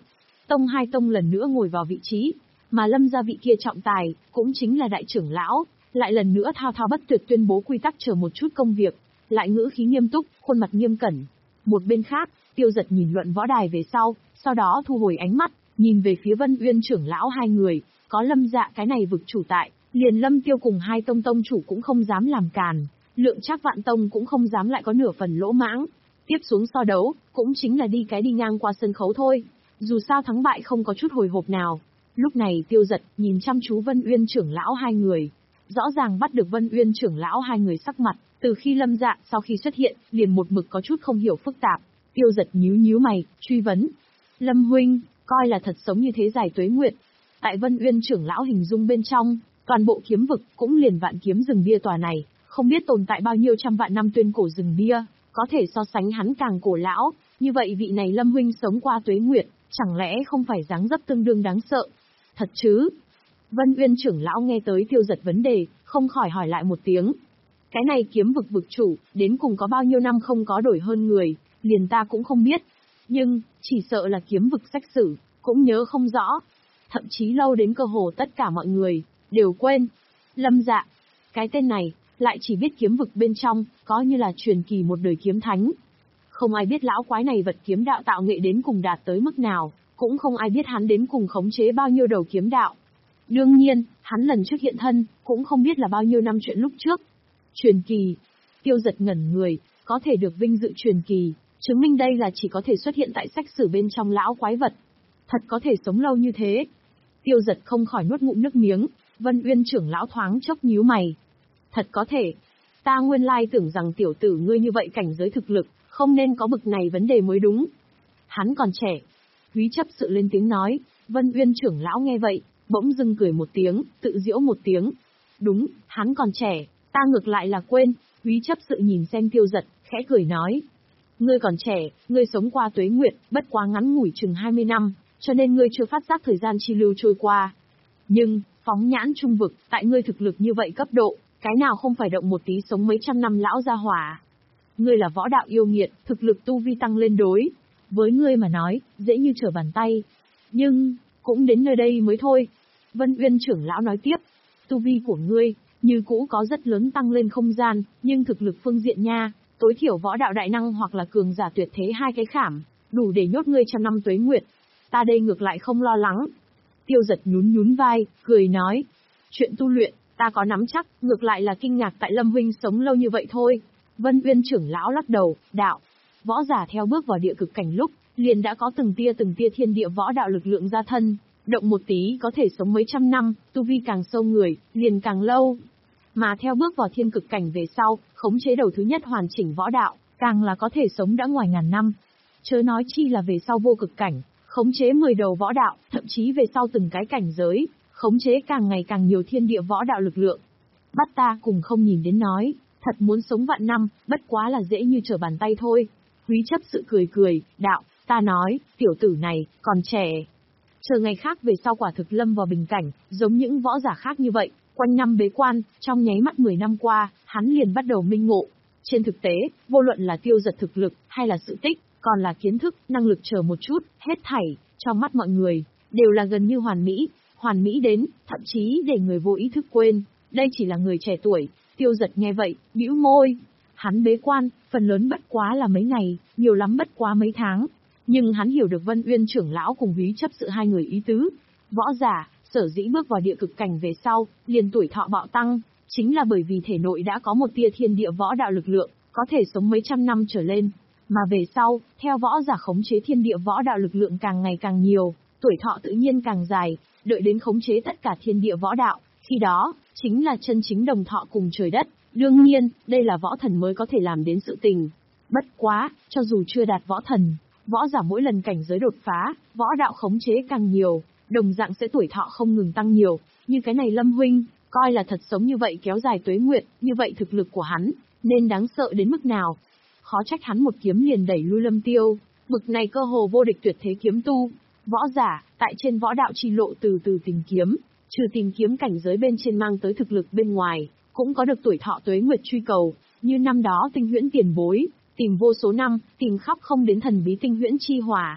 [SPEAKER 1] tông hai tông lần nữa ngồi vào vị trí, mà Lâm gia vị kia trọng tài, cũng chính là đại trưởng lão, lại lần nữa thao thao bất tuyệt tuyên bố quy tắc chờ một chút công việc, lại ngữ khí nghiêm túc, khuôn mặt nghiêm cẩn. Một bên khác, Tiêu Dật nhìn luận võ đài về sau, sau đó thu hồi ánh mắt, nhìn về phía Vân Uyên trưởng lão hai người, có Lâm Dạ cái này vực chủ tại, liền Lâm Tiêu cùng hai tông tông chủ cũng không dám làm càn, Lượng Trác Vạn tông cũng không dám lại có nửa phần lỗ mãng. Tiếp xuống so đấu, cũng chính là đi cái đi ngang qua sân khấu thôi, dù sao thắng bại không có chút hồi hộp nào. Lúc này Tiêu Dật nhìn chăm chú Vân Uyên trưởng lão hai người, rõ ràng bắt được Vân Uyên trưởng lão hai người sắc mặt, từ khi Lâm Dạ sau khi xuất hiện, liền một mực có chút không hiểu phức tạp. Tiêu Dật nhíu nhíu mày, truy vấn: Lâm huynh, coi là thật sống như thế dài tuế nguyệt. Tại Vân Uyên trưởng lão hình dung bên trong, toàn bộ kiếm vực cũng liền vạn kiếm rừng bia tòa này, không biết tồn tại bao nhiêu trăm vạn năm tuyên cổ rừng bia, có thể so sánh hắn càng cổ lão, như vậy vị này Lâm huynh sống qua tuế nguyệt, chẳng lẽ không phải dáng dấp tương đương đáng sợ? Thật chứ? Vân Uyên trưởng lão nghe tới Tiêu Dật vấn đề, không khỏi hỏi lại một tiếng. Cái này kiếm vực vực chủ, đến cùng có bao nhiêu năm không có đổi hơn người, liền ta cũng không biết. Nhưng, chỉ sợ là kiếm vực sách sử, cũng nhớ không rõ. Thậm chí lâu đến cơ hồ tất cả mọi người, đều quên. Lâm Dạ, cái tên này, lại chỉ biết kiếm vực bên trong, có như là truyền kỳ một đời kiếm thánh. Không ai biết lão quái này vật kiếm đạo tạo nghệ đến cùng đạt tới mức nào, cũng không ai biết hắn đến cùng khống chế bao nhiêu đầu kiếm đạo. Đương nhiên, hắn lần trước hiện thân, cũng không biết là bao nhiêu năm chuyện lúc trước. Truyền kỳ. Tiêu Dật ngẩn người, có thể được vinh dự truyền kỳ, chứng minh đây là chỉ có thể xuất hiện tại sách sử bên trong lão quái vật. Thật có thể sống lâu như thế. Tiêu Dật không khỏi nuốt ngụm nước miếng, Vân Uyên trưởng lão thoáng chốc nhíu mày. Thật có thể. Ta nguyên lai tưởng rằng tiểu tử ngươi như vậy cảnh giới thực lực, không nên có bực này vấn đề mới đúng. Hắn còn trẻ. Húy chấp sự lên tiếng nói, Vân Uyên trưởng lão nghe vậy, bỗng dưng cười một tiếng, tự giễu một tiếng. Đúng, hắn còn trẻ, ta ngược lại là quên. Húy chấp sự nhìn xem Tiêu Dật, khẽ cười nói. Ngươi còn trẻ, ngươi sống qua tuế nguyệt, bất quá ngắn ngủi chừng hai mươi năm, cho nên ngươi chưa phát giác thời gian chi lưu trôi qua. Nhưng, phóng nhãn trung vực, tại ngươi thực lực như vậy cấp độ, cái nào không phải động một tí sống mấy trăm năm lão gia hỏa. Ngươi là võ đạo yêu nghiệt, thực lực tu vi tăng lên đối. Với ngươi mà nói, dễ như trở bàn tay. Nhưng, cũng đến nơi đây mới thôi. Vân Uyên trưởng lão nói tiếp, tu vi của ngươi, như cũ có rất lớn tăng lên không gian, nhưng thực lực phương diện nha, tối thiểu võ đạo đại năng hoặc là cường giả tuyệt thế hai cái khảm, đủ để nhốt ngươi trăm năm tuế nguyệt. Ta đây ngược lại không lo lắng. Tiêu Dật nhún nhún vai, cười nói, chuyện tu luyện, ta có nắm chắc, ngược lại là kinh ngạc tại Lâm huynh sống lâu như vậy thôi. Vân Uyên trưởng lão lắc đầu, đạo, võ giả theo bước vào địa cực cảnh lúc, liền đã có từng tia từng tia thiên địa võ đạo lực lượng ra thân, động một tí có thể sống mấy trăm năm, tu vi càng sâu người, liền càng lâu. Mà theo bước vào thiên cực cảnh về sau, khống chế đầu thứ nhất hoàn chỉnh võ đạo, càng là có thể sống đã ngoài ngàn năm. Chớ nói chi là về sau vô cực cảnh, khống chế mười đầu võ đạo, thậm chí về sau từng cái cảnh giới, khống chế càng ngày càng nhiều thiên địa võ đạo lực lượng. Bắt ta cùng không nhìn đến nói, thật muốn sống vạn năm, bất quá là dễ như trở bàn tay thôi. Húy chấp sự cười cười, đạo, ta nói, tiểu tử này, còn trẻ. Chờ ngày khác về sau quả thực lâm vào bình cảnh, giống những võ giả khác như vậy, quanh năm bế quan, trong nháy mắt mười năm qua, hắn liền bắt đầu minh ngộ. Trên thực tế, vô luận là Tiêu Dật thực lực, hay là sự tích, còn là kiến thức, năng lực chờ một chút, hết thảy, trong mắt mọi người, đều là gần như hoàn mỹ, hoàn mỹ đến, thậm chí để người vô ý thức quên, đây chỉ là người trẻ tuổi. Tiêu Dật nghe vậy, bĩu môi. Hắn bế quan, phần lớn bất quá là mấy ngày, nhiều lắm bất quá mấy tháng. Nhưng hắn hiểu được Vân Uyên trưởng lão cùng Húy chấp sự hai người ý tứ. Võ giả, sở dĩ bước vào địa cực cảnh về sau, liền tuổi thọ bạo tăng, chính là bởi vì thể nội đã có một tia thiên địa võ đạo lực lượng, có thể sống mấy trăm năm trở lên. Mà về sau, theo võ giả khống chế thiên địa võ đạo lực lượng càng ngày càng nhiều, tuổi thọ tự nhiên càng dài, đợi đến khống chế tất cả thiên địa võ đạo, khi đó, chính là chân chính đồng thọ cùng trời đất. Đương nhiên, đây là võ thần mới có thể làm đến sự tình. Bất quá, cho dù chưa đạt võ thần, võ giả mỗi lần cảnh giới đột phá, võ đạo khống chế càng nhiều, đồng dạng sẽ tuổi thọ không ngừng tăng nhiều. Như cái này Lâm huynh, coi là thật sống như vậy kéo dài tuế nguyệt, như vậy thực lực của hắn, nên đáng sợ đến mức nào. Khó trách hắn một kiếm liền đẩy lui Lâm Tiêu, bực này cơ hồ vô địch tuyệt thế kiếm tu. Võ giả, tại trên võ đạo chi lộ từ từ tìm kiếm, trừ tìm kiếm cảnh giới bên trên mang tới thực lực bên ngoài, cũng có được tuổi thọ tuế nguyệt truy cầu, như năm đó Tinh Huyễn tiền bối, tìm vô số năm, tìm khắp không đến thần bí Tinh Huyễn chi hỏa.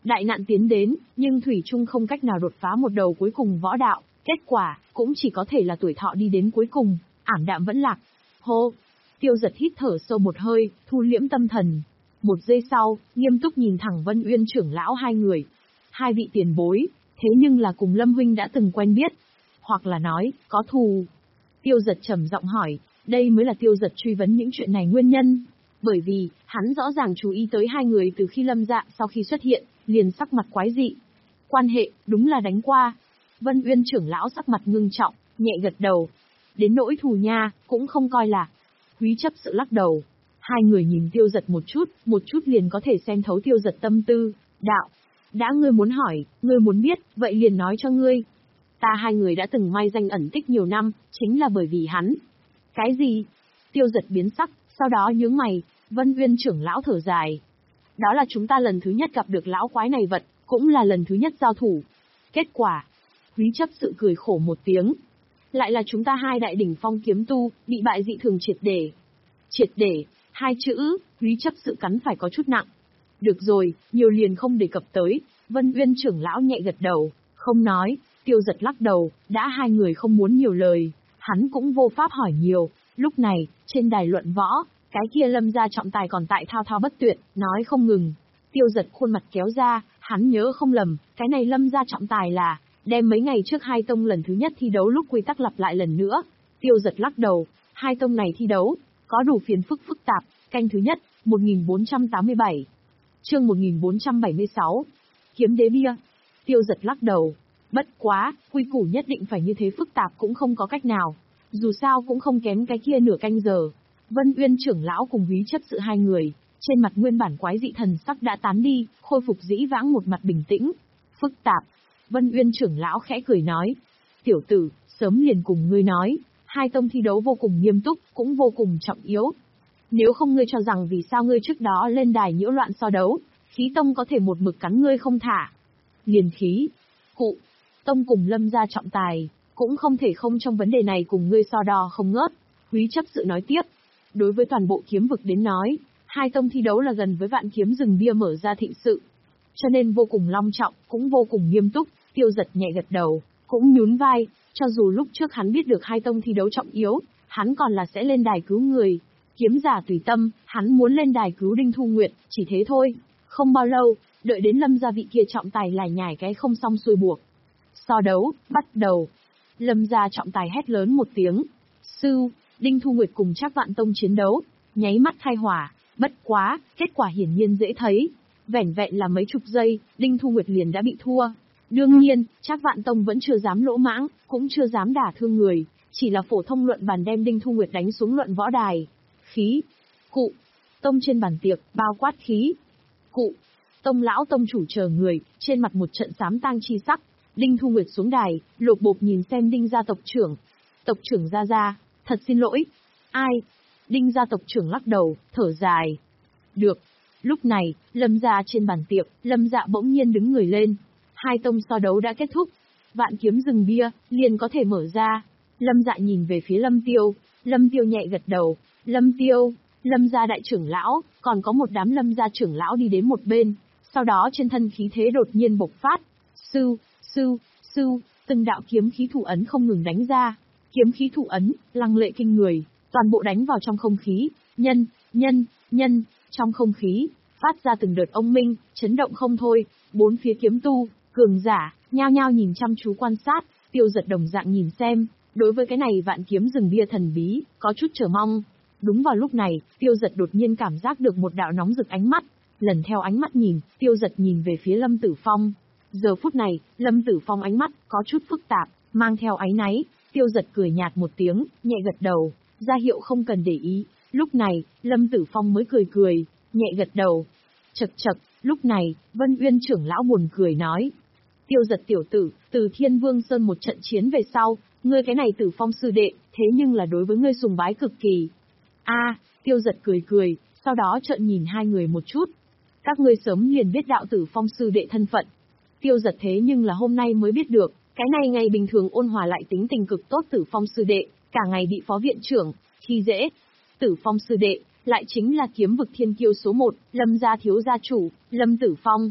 [SPEAKER 1] Đại nạn tiến đến, nhưng Thủy Trung không cách nào đột phá một đầu cuối cùng võ đạo, kết quả, cũng chỉ có thể là tuổi thọ đi đến cuối cùng, ảm đạm vẫn lạc. Hô! Tiêu Giật hít thở sâu một hơi, thu liễm tâm thần. Một giây sau, nghiêm túc nhìn thẳng Vân Uyên trưởng lão hai người. Hai vị tiền bối, thế nhưng là cùng Lâm huynh đã từng quen biết. Hoặc là nói, có thù. Tiêu Giật trầm giọng hỏi, đây mới là Tiêu Giật truy vấn những chuyện này nguyên nhân. Bởi vì, hắn rõ ràng chú ý tới hai người từ khi Lâm Dạ sau khi xuất hiện, liền sắc mặt quái dị. Quan hệ, đúng là đánh qua. Vân Uyên trưởng lão sắc mặt ngưng trọng, nhẹ gật đầu. Đến nỗi thù nha, cũng không coi là. Húy chấp sự lắc đầu. Hai người nhìn Tiêu Giật một chút, một chút liền có thể xem thấu Tiêu Giật tâm tư, đạo. Đã ngươi muốn hỏi, ngươi muốn biết, vậy liền nói cho ngươi. Ta hai người đã từng mai danh ẩn tích nhiều năm, chính là bởi vì hắn. Cái gì? Tiêu Giật biến sắc, sau đó nhướng mày, Vân Uyên trưởng lão thở dài. Đó là chúng ta lần thứ nhất gặp được lão quái này vật, cũng là lần thứ nhất giao thủ. Kết quả, Húy chấp sự cười khổ một tiếng. Lại là chúng ta hai đại đỉnh phong kiếm tu, bị bại dị thường triệt để. Triệt để, hai chữ, Húy chấp sự cắn phải có chút nặng. Được rồi, nhiều liền không đề cập tới, Vân Uyên trưởng lão nhẹ gật đầu, không nói. Tiêu Giật lắc đầu, đã hai người không muốn nhiều lời, hắn cũng vô pháp hỏi nhiều. Lúc này, trên đài luận võ, cái kia Lâm gia trọng tài còn tại thao thao bất tuyệt, nói không ngừng. Tiêu Giật khuôn mặt kéo ra, hắn nhớ không lầm, cái này Lâm gia trọng tài là đem mấy ngày trước hai tông lần thứ nhất thi đấu lúc quy tắc lặp lại lần nữa. Tiêu Giật lắc đầu, hai tông này thi đấu, có đủ phiền phức phức tạp. Canh thứ nhất, một nghìn bốn trăm tám mươi bảy. Chương một nghìn bốn trăm bảy mươi sáu. Kiếm đế bia. Tiêu Giật lắc đầu. Bất quá, quy củ nhất định phải như thế phức tạp cũng không có cách nào. Dù sao cũng không kém cái kia nửa canh giờ. Vân Uyên trưởng lão cùng Húy chấp sự hai người, trên mặt nguyên bản quái dị thần sắc đã tán đi, khôi phục dĩ vãng một mặt bình tĩnh. Phức tạp. Vân Uyên trưởng lão khẽ cười nói. Tiểu tử, sớm liền cùng ngươi nói, hai tông thi đấu vô cùng nghiêm túc, cũng vô cùng trọng yếu. Nếu không ngươi cho rằng vì sao ngươi trước đó lên đài nhiễu loạn so đấu, khí tông có thể một mực cắn ngươi không thả. Liền khí. Cụ. Tông cùng Lâm gia trọng tài, cũng không thể không trong vấn đề này cùng ngươi so đo không ngớt. Húy chấp sự nói tiếp. Đối với toàn bộ kiếm vực đến nói, hai tông thi đấu là gần với vạn kiếm rừng bia mở ra thịnh sự. Cho nên vô cùng long trọng, cũng vô cùng nghiêm túc. Tiêu Giật nhẹ gật đầu, cũng nhún vai, cho dù lúc trước hắn biết được hai tông thi đấu trọng yếu, hắn còn là sẽ lên đài cứu người. Kiếm giả tùy tâm, hắn muốn lên đài cứu Đinh Thu Nguyệt, chỉ thế thôi. Không bao lâu, đợi đến Lâm gia vị kia trọng tài lải nhải cái không xong xuôi buộc. So đấu, bắt đầu. Lâm gia trọng tài hét lớn một tiếng. Sư, Đinh Thu Nguyệt cùng Trác Vạn Tông chiến đấu, nháy mắt khai hỏa, bất quá, kết quả hiển nhiên dễ thấy. Vẻn vẹn là mấy chục giây, Đinh Thu Nguyệt liền đã bị thua. Đương nhiên, Trác Vạn Tông vẫn chưa dám lỗ mãng, cũng chưa dám đả thương người, chỉ là phổ thông luận bàn đem Đinh Thu Nguyệt đánh xuống luận võ đài. Khí. Cụ. Tông trên bàn tiệc, bao quát khí. Cụ. Tông lão tông chủ chờ người, trên mặt một trận xám tang chi sắc. Đinh Thu Nguyệt xuống đài, lột bột nhìn xem Đinh gia tộc trưởng. Tộc trưởng ra ra, thật xin lỗi. Ai? Đinh gia tộc trưởng lắc đầu, thở dài. Được. Lúc này, Lâm gia trên bàn tiệc, Lâm Dạ bỗng nhiên đứng người lên. Hai tông so đấu đã kết thúc. Vạn kiếm rừng bia, liền có thể mở ra. Lâm Dạ nhìn về phía Lâm Tiêu. Lâm Tiêu nhẹ gật đầu. Lâm Tiêu, Lâm gia đại trưởng lão, còn có một đám Lâm gia trưởng lão đi đến một bên. Sau đó trên thân khí thế đột nhiên bộc phát. Sư, sư, sư, từng đạo kiếm khí thủ ấn không ngừng đánh ra. Kiếm khí thủ ấn, lăng lệ kinh người, toàn bộ đánh vào trong không khí. Nhân, nhân, nhân, trong không khí, phát ra từng đợt ông minh, chấn động không thôi. Bốn phía kiếm tu, cường giả, nhao nhao nhìn chăm chú quan sát. Tiêu Giật đồng dạng nhìn xem, đối với cái này vạn kiếm rừng bia thần bí, có chút chờ mong. Đúng vào lúc này, Tiêu Giật đột nhiên cảm giác được một đạo nóng rực ánh mắt. Lần theo ánh mắt nhìn, Tiêu Giật nhìn về phía Lâm Tử Phong. Giờ phút này, Lâm Tử Phong ánh mắt có chút phức tạp, mang theo áy náy. Tiêu Giật cười nhạt một tiếng, nhẹ gật đầu, ra hiệu không cần để ý. Lúc này, Lâm Tử Phong mới cười cười, nhẹ gật đầu. Chậc chậc, lúc này, Vân Uyên trưởng lão buồn cười nói. Tiêu Giật tiểu tử, từ Thiên Vương Sơn một trận chiến về sau, ngươi cái này Tử Phong sư đệ, thế nhưng là đối với ngươi sùng bái cực kỳ. A, à, Tiêu Giật cười cười, sau đó trợn nhìn hai người một chút. Các ngươi sớm liền biết đạo Tử Phong sư đệ thân phận. Tiêu Giật thế nhưng là hôm nay mới biết được, cái này ngày bình thường ôn hòa lại tính tình cực tốt Tử Phong sư đệ, cả ngày bị phó viện trưởng khi dễ. Tử Phong sư đệ lại chính là kiếm vực thiên kiêu số một, Lâm gia thiếu gia chủ, Lâm Tử Phong.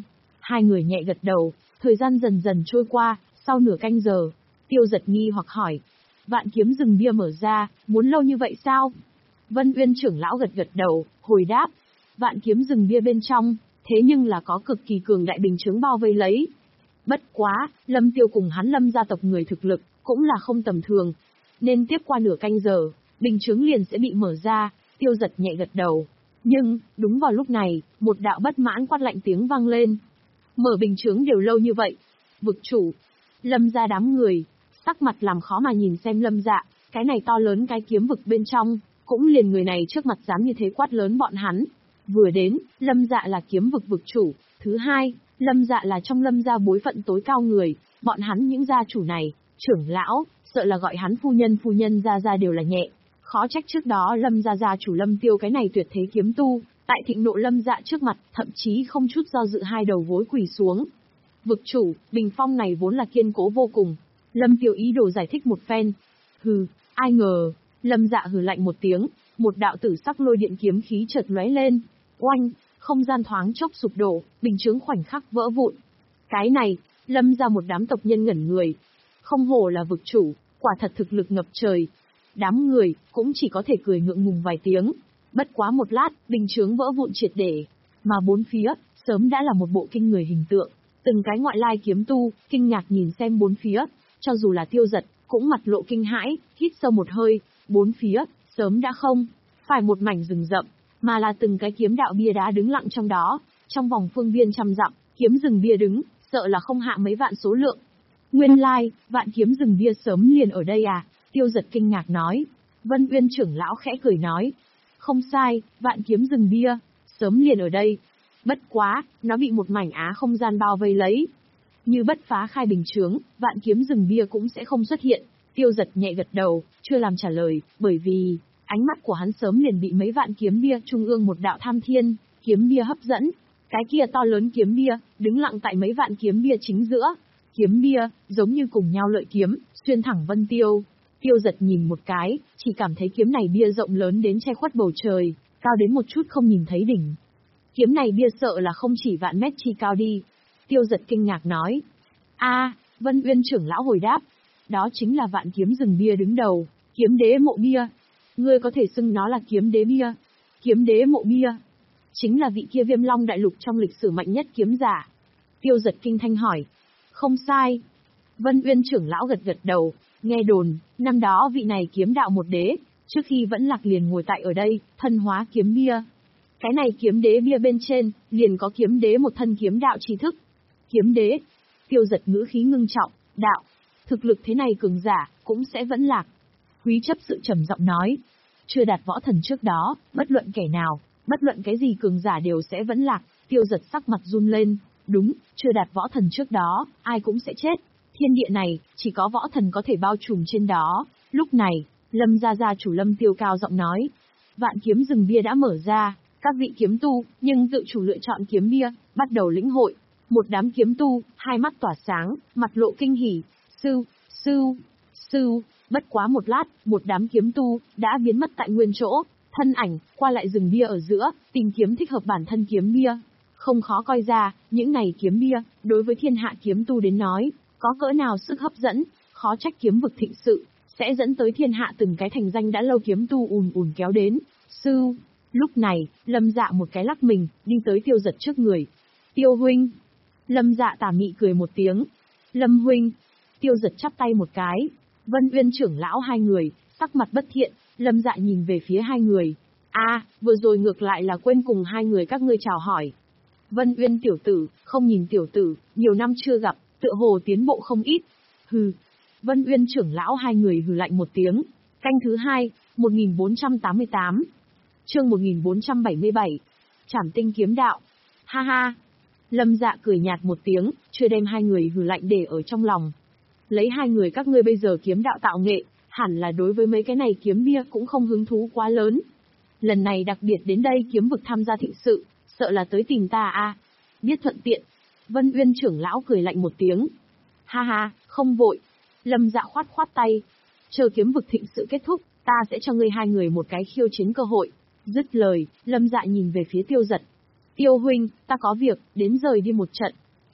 [SPEAKER 1] Hai người nhẹ gật đầu, thời gian dần dần trôi qua, sau nửa canh giờ, Tiêu Giật nghi hoặc hỏi. Vạn kiếm rừng bia mở ra, muốn lâu như vậy sao? Vân Uyên trưởng lão gật gật đầu, hồi đáp. Vạn kiếm rừng bia bên trong, thế nhưng là có cực kỳ cường đại bình chướng bao vây lấy. Bất quá, Lâm Tiêu cùng hắn Lâm gia tộc người thực lực, cũng là không tầm thường. Nên tiếp qua nửa canh giờ, bình chướng liền sẽ bị mở ra, Tiêu Giật nhẹ gật đầu. Nhưng, đúng vào lúc này, một đạo bất mãn quát lạnh tiếng vang lên. Mở bình chướng đều lâu như vậy. Vực chủ, Lâm gia đám người, sắc mặt làm khó mà nhìn xem Lâm Dạ, cái này to lớn cái kiếm vực bên trong, cũng liền người này trước mặt dám như thế quát lớn bọn hắn. Vừa đến, Lâm Dạ là kiếm vực vực chủ, thứ hai, Lâm Dạ là trong Lâm gia bối phận tối cao người, bọn hắn những gia chủ này, trưởng lão, sợ là gọi hắn phu nhân phu nhân gia gia đều là nhẹ. Khó trách trước đó Lâm gia gia chủ Lâm Tiêu cái này tuyệt thế kiếm tu, tại thịnh nộ Lâm Dạ trước mặt, thậm chí không chút do dự hai đầu gối quỳ xuống. Vực chủ, bình phong này vốn là kiên cố vô cùng. Lâm Tiêu ý đồ giải thích một phen. Hừ, ai ngờ, Lâm Dạ hừ lạnh một tiếng, một đạo tử sắc lôi điện kiếm khí chợt lóe lên. Oanh, không gian thoáng chốc sụp đổ, bình chướng khoảnh khắc vỡ vụn. Cái này, Lâm ra một đám tộc nhân ngẩn người. Không hổ là vực chủ, quả thật thực lực ngập trời. Đám người, cũng chỉ có thể cười ngượng ngùng vài tiếng. Bất quá một lát, bình chướng vỡ vụn triệt để. Mà bốn phía, sớm đã là một bộ kinh người hình tượng. Từng cái ngoại lai kiếm tu, kinh ngạc nhìn xem bốn phía. Cho dù là Tiêu Giật, cũng mặt lộ kinh hãi, hít sâu một hơi. Bốn phía, sớm đã không phải một mảnh rừng rậm, mà là từng cái kiếm đạo bia đá đứng lặng trong đó. Trong vòng phương viên trăm dặm, kiếm rừng bia đứng, sợ là không hạ mấy vạn số lượng. Nguyên lai, vạn kiếm rừng bia sớm liền ở đây à? Tiêu Giật kinh ngạc nói. Vân Uyên trưởng lão khẽ cười nói. Không sai, vạn kiếm rừng bia, sớm liền ở đây. Bất quá, nó bị một mảnh á không gian bao vây lấy. Như bất phá khai bình chướng, vạn kiếm rừng bia cũng sẽ không xuất hiện. Tiêu Giật nhẹ gật đầu, chưa làm trả lời, bởi vì, ánh mắt của hắn sớm liền bị mấy vạn kiếm bia trung ương một đạo tham thiên, kiếm bia hấp dẫn. Cái kia to lớn kiếm bia, đứng lặng tại mấy vạn kiếm bia chính giữa. Kiếm bia, giống như cùng nhau lợi kiếm, xuyên thẳng vân tiêu. Tiêu Giật nhìn một cái, chỉ cảm thấy kiếm này bia rộng lớn đến che khuất bầu trời, cao đến một chút không nhìn thấy đỉnh. Kiếm này bia sợ là không chỉ vạn mét chi cao đi. Tiêu Giật kinh ngạc nói. A, Vân Uyên trưởng lão hồi đáp. Đó chính là vạn kiếm rừng bia đứng đầu, kiếm đế mộ bia. Ngươi có thể xưng nó là kiếm đế bia. Kiếm đế mộ bia. Chính là vị kia Viêm Long đại lục trong lịch sử mạnh nhất kiếm giả. Tiêu Giật kinh thanh hỏi. Không sai. Vân Uyên trưởng lão gật gật đầu, nghe đồn, năm đó vị này kiếm đạo một đế, trước khi vẫn lạc liền ngồi tại ở đây, thân hóa kiếm bia. Cái này kiếm đế bia bên trên, liền có kiếm đế một thân kiếm đạo tri thức. Kiếm đế. Tiêu Giật ngữ khí ngưng trọng, đạo. Thực lực thế này cường giả, cũng sẽ vẫn lạc. Quý chấp sự trầm giọng nói. Chưa đạt võ thần trước đó, bất luận kẻ nào, bất luận cái gì cường giả đều sẽ vẫn lạc. Tiêu Giật sắc mặt run lên. Đúng, chưa đạt võ thần trước đó, ai cũng sẽ chết. Thiên địa này, chỉ có võ thần có thể bao trùm trên đó. Lúc này, Lâm gia gia chủ Lâm Tiêu cao giọng nói. Vạn kiếm rừng bia đã mở ra, các vị kiếm tu, nhưng tự chủ lựa chọn kiếm bia, bắt đầu lĩnh hội. Một đám kiếm tu, hai mắt tỏa sáng, mặt lộ kinh hỉ. Sư, sư, sư, bất quá một lát, một đám kiếm tu, đã biến mất tại nguyên chỗ. Thân ảnh, qua lại rừng bia ở giữa, tìm kiếm thích hợp bản thân kiếm bia. Không khó coi ra, những này kiếm bia, đối với thiên hạ kiếm tu đến nói, có cỡ nào sức hấp dẫn, khó trách kiếm vực thịnh sự, sẽ dẫn tới thiên hạ từng cái thành danh đã lâu kiếm tu ùn ùn kéo đến. Sư, lúc này, Lâm Dạ một cái lắc mình, đi tới Tiêu Giật trước người. Tiêu huynh. Lâm Dạ tà mị cười một tiếng. Lâm huynh. Tiêu Giật chắp tay một cái. Vân Uyên trưởng lão hai người, sắc mặt bất thiện, Lâm Dạ nhìn về phía hai người. A, à, vừa rồi ngược lại là quên cùng hai người các ngươi chào hỏi. Vân Uyên tiểu tử, không nhìn tiểu tử, nhiều năm chưa gặp, tựa hồ tiến bộ không ít. Hừ. Vân Uyên trưởng lão hai người hừ lạnh một tiếng. Canh thứ hai, một nghìn bốn trăm tám mươi tám. Chương một nghìn bốn trăm bảy mươi bảy. Trảm tinh kiếm đạo. Ha ha. Lâm Dạ cười nhạt một tiếng, chưa đem hai người hừ lạnh để ở trong lòng. Lấy hai người các ngươi bây giờ kiếm đạo tạo nghệ, hẳn là đối với mấy cái này kiếm bia cũng không hứng thú quá lớn. Lần này đặc biệt đến đây kiếm vực tham gia thịnh sự, sợ là tới tìm ta à. Biết thuận tiện. Vân Uyên trưởng lão cười lạnh một tiếng. Ha ha, không vội. Lâm Dạ khoát khoát tay. Chờ kiếm vực thịnh sự kết thúc, ta sẽ cho ngươi hai người một cái khiêu chiến cơ hội. Dứt lời, Lâm Dạ nhìn về phía Tiêu Giật. Tiêu huynh, ta có việc, đến rời đi một trận.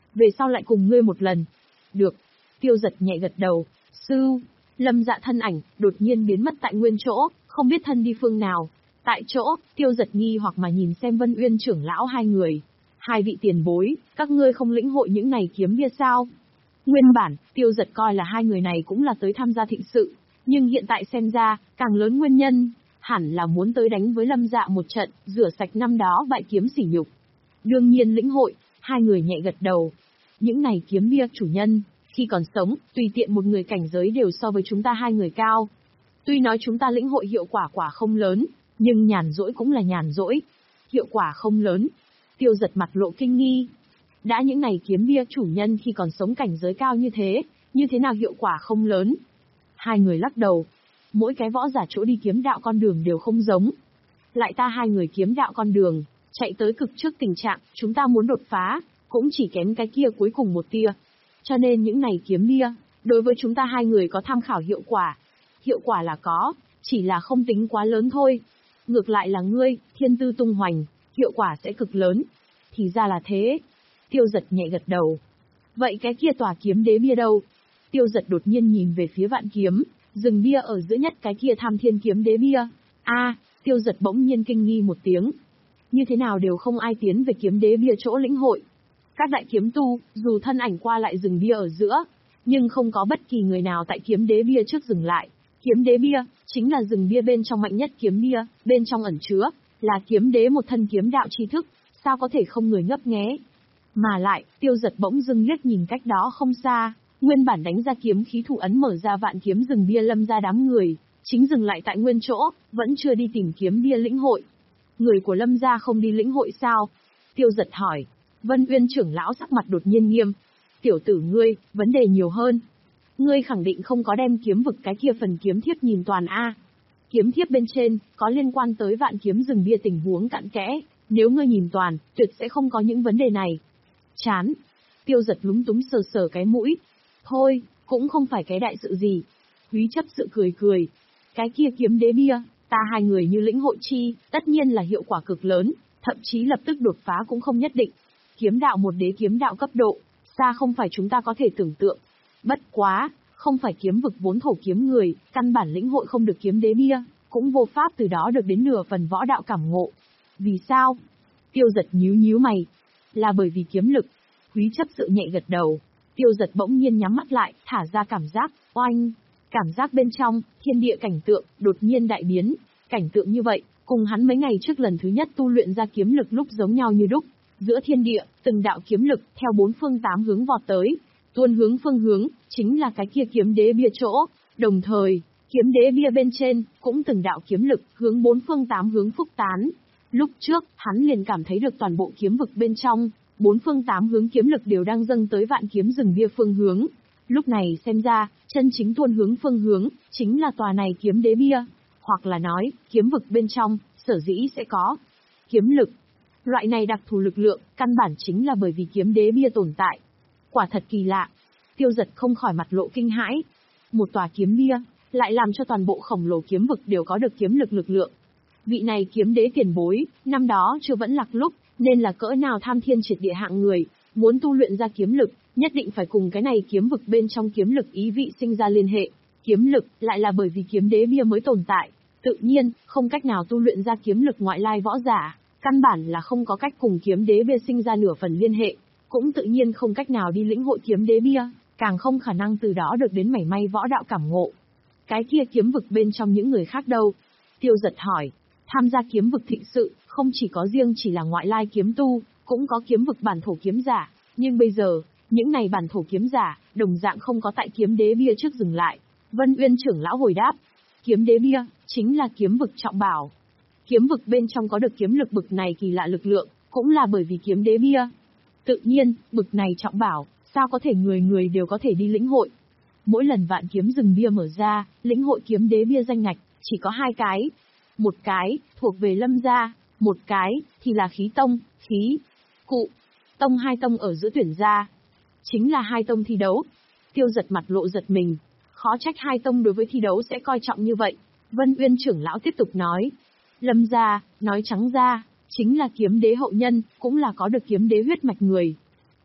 [SPEAKER 1] về sau lại cùng ngươi một lần. Được. Tiêu Giật nhẹ gật đầu. Sư, Lâm Dạ thân ảnh, đột nhiên biến mất tại nguyên chỗ, không biết thân đi phương nào. Tại chỗ, Tiêu Giật nghi hoặc mà nhìn xem Vân Uyên trưởng lão hai người. Hai vị tiền bối, các ngươi không lĩnh hội những này kiếm bia sao? Nguyên bản, Tiêu Giật coi là hai người này cũng là tới tham gia thịnh sự, nhưng hiện tại xem ra, càng lớn nguyên nhân, hẳn là muốn tới đánh với Lâm Dạ một trận, rửa sạch năm đó bại kiếm sỉ nhục. Đương nhiên lĩnh hội, hai người nhẹ gật đầu. Những này kiếm bia chủ nhân, khi còn sống, tùy tiện một người cảnh giới đều so với chúng ta hai người cao. Tuy nói chúng ta lĩnh hội hiệu quả quả không lớn, nhưng nhàn rỗi cũng là nhàn rỗi. Hiệu quả không lớn. Tiêu Giật mặt lộ kinh nghi. Đã những này kiếm bia chủ nhân khi còn sống cảnh giới cao như thế, như thế nào hiệu quả không lớn? Hai người lắc đầu. Mỗi cái võ giả chỗ đi kiếm đạo con đường đều không giống. Lại ta hai người kiếm đạo con đường, chạy tới cực trước tình trạng, chúng ta muốn đột phá, cũng chỉ kém cái kia cuối cùng một tia. Cho nên những này kiếm bia, đối với chúng ta hai người có tham khảo hiệu quả. Hiệu quả là có, chỉ là không tính quá lớn thôi. Ngược lại là ngươi, thiên tư tung hoành, hiệu quả sẽ cực lớn. Thì ra là thế. Tiêu Giật nhẹ gật đầu. Vậy cái kia tòa kiếm đế bia đâu? Tiêu Giật đột nhiên nhìn về phía vạn kiếm, rừng bia ở giữa nhất cái kia tham thiên kiếm đế bia. A, Tiêu Giật bỗng nhiên kinh nghi một tiếng. Như thế nào đều không ai tiến về kiếm đế bia chỗ lĩnh hội. Các đại kiếm tu, dù thân ảnh qua lại rừng bia ở giữa, nhưng không có bất kỳ người nào tại kiếm đế bia trước dừng lại. Kiếm đế bia, chính là rừng bia bên trong mạnh nhất kiếm bia, bên trong ẩn chứa, là kiếm đế một thân kiếm đạo tri thức, sao có thể không người ngấp nghé. Mà lại, Tiêu Giật bỗng dưng liếc nhìn cách đó không xa, nguyên bản đánh ra kiếm khí thủ ấn mở ra vạn kiếm rừng bia Lâm ra đám người, chính dừng lại tại nguyên chỗ, vẫn chưa đi tìm kiếm bia lĩnh hội. Người của Lâm gia không đi lĩnh hội sao? Tiêu Giật hỏi. Vân Uyên trưởng lão sắc mặt đột nhiên nghiêm. Tiểu tử ngươi, vấn đề nhiều hơn. Ngươi khẳng định không có đem kiếm vực cái kia phần kiếm thiếp nhìn toàn a. Kiếm thiếp bên trên, có liên quan tới vạn kiếm rừng bia tình huống cặn kẽ, nếu ngươi nhìn toàn, tuyệt sẽ không có những vấn đề này. Chán. Tiêu Giật lúng túng sờ sờ cái mũi. Thôi, cũng không phải cái đại sự gì. Húy chấp sự cười cười. Cái kia kiếm đế bia, ta hai người như lĩnh hội chi, tất nhiên là hiệu quả cực lớn, thậm chí lập tức đột phá cũng không nhất định. Kiếm đạo một đế kiếm đạo cấp độ, xa không phải chúng ta có thể tưởng tượng. Bất quá, không phải kiếm vực vốn thổ kiếm người, căn bản lĩnh hội không được kiếm đế bia, cũng vô pháp từ đó được đến nửa phần võ đạo cảm ngộ. Vì sao? Tiêu Giật nhíu nhíu mày. Là bởi vì kiếm lực. Húy chấp sự nhẹ gật đầu. Tiêu Giật bỗng nhiên nhắm mắt lại, thả ra cảm giác, oanh. Cảm giác bên trong, thiên địa cảnh tượng, đột nhiên đại biến. Cảnh tượng như vậy, cùng hắn mấy ngày trước lần thứ nhất tu luyện ra kiếm lực lúc giống nhau như đúc. Giữa thiên địa, từng đạo kiếm lực, theo bốn phương tám hướng vọt tới. Tuôn hướng phương hướng, chính là cái kia kiếm đế bia chỗ. Đồng thời, kiếm đế bia bên trên, cũng từng đạo kiếm lực, hướng bốn phương tám hướng phúc tán. Lúc trước, hắn liền cảm thấy được toàn bộ kiếm vực bên trong, bốn phương tám hướng kiếm lực đều đang dâng tới vạn kiếm rừng bia phương hướng. Lúc này xem ra, chân chính tuôn hướng phương hướng, chính là tòa này kiếm đế bia. Hoặc là nói, kiếm vực bên trong, sở dĩ sẽ có kiếm lực. Loại này đặc thù lực lượng, căn bản chính là bởi vì kiếm đế bia tồn tại. Quả thật kỳ lạ. Tiêu Giật không khỏi mặt lộ kinh hãi. Một tòa kiếm bia, lại làm cho toàn bộ khổng lồ kiếm vực đều có được kiếm lực lực lượng. Vị này kiếm đế tiền bối, năm đó chưa vẫn lạc lúc, nên là cỡ nào tham thiên triệt địa hạng người, muốn tu luyện ra kiếm lực, nhất định phải cùng cái này kiếm vực bên trong kiếm lực ý vị sinh ra liên hệ. Kiếm lực, lại là bởi vì kiếm đế bia mới tồn tại. Tự nhiên, không cách nào tu luyện ra kiếm lực ngoại lai võ giả, căn bản là không có cách cùng kiếm đế bia sinh ra nửa phần liên hệ, cũng tự nhiên không cách nào đi lĩnh hội kiếm đế bia, càng không khả năng từ đó được đến mảy may võ đạo cảm ngộ. Cái kia kiếm vực bên trong những người khác đâu? Tiêu Giật hỏi. Tham gia kiếm vực thịnh sự, không chỉ có riêng chỉ là ngoại lai kiếm tu, cũng có kiếm vực bản thổ kiếm giả, nhưng bây giờ, những này bản thổ kiếm giả, đồng dạng không có tại kiếm đế bia trước dừng lại. Vân Uyên trưởng lão hồi đáp. Kiếm đế bia, chính là kiếm vực trọng bảo. Kiếm vực bên trong có được kiếm lực bực này kỳ lạ lực lượng, cũng là bởi vì kiếm đế bia. Tự nhiên, bực này trọng bảo, sao có thể người người đều có thể đi lĩnh hội. Mỗi lần vạn kiếm rừng bia mở ra, lĩnh hội kiếm đế bia danh ngạch, chỉ có hai cái. Một cái, thuộc về Lâm gia, một cái, thì là khí tông, khí, cụ. Tông hai tông ở giữa tuyển ra. Chính là hai tông thi đấu. Tiêu Giật mặt lộ giật mình. Khó trách hai tông đối với thi đấu sẽ coi trọng như vậy. Vân Uyên trưởng lão tiếp tục nói. Lâm gia, nói trắng ra, chính là kiếm đế hậu nhân, cũng là có được kiếm đế huyết mạch người.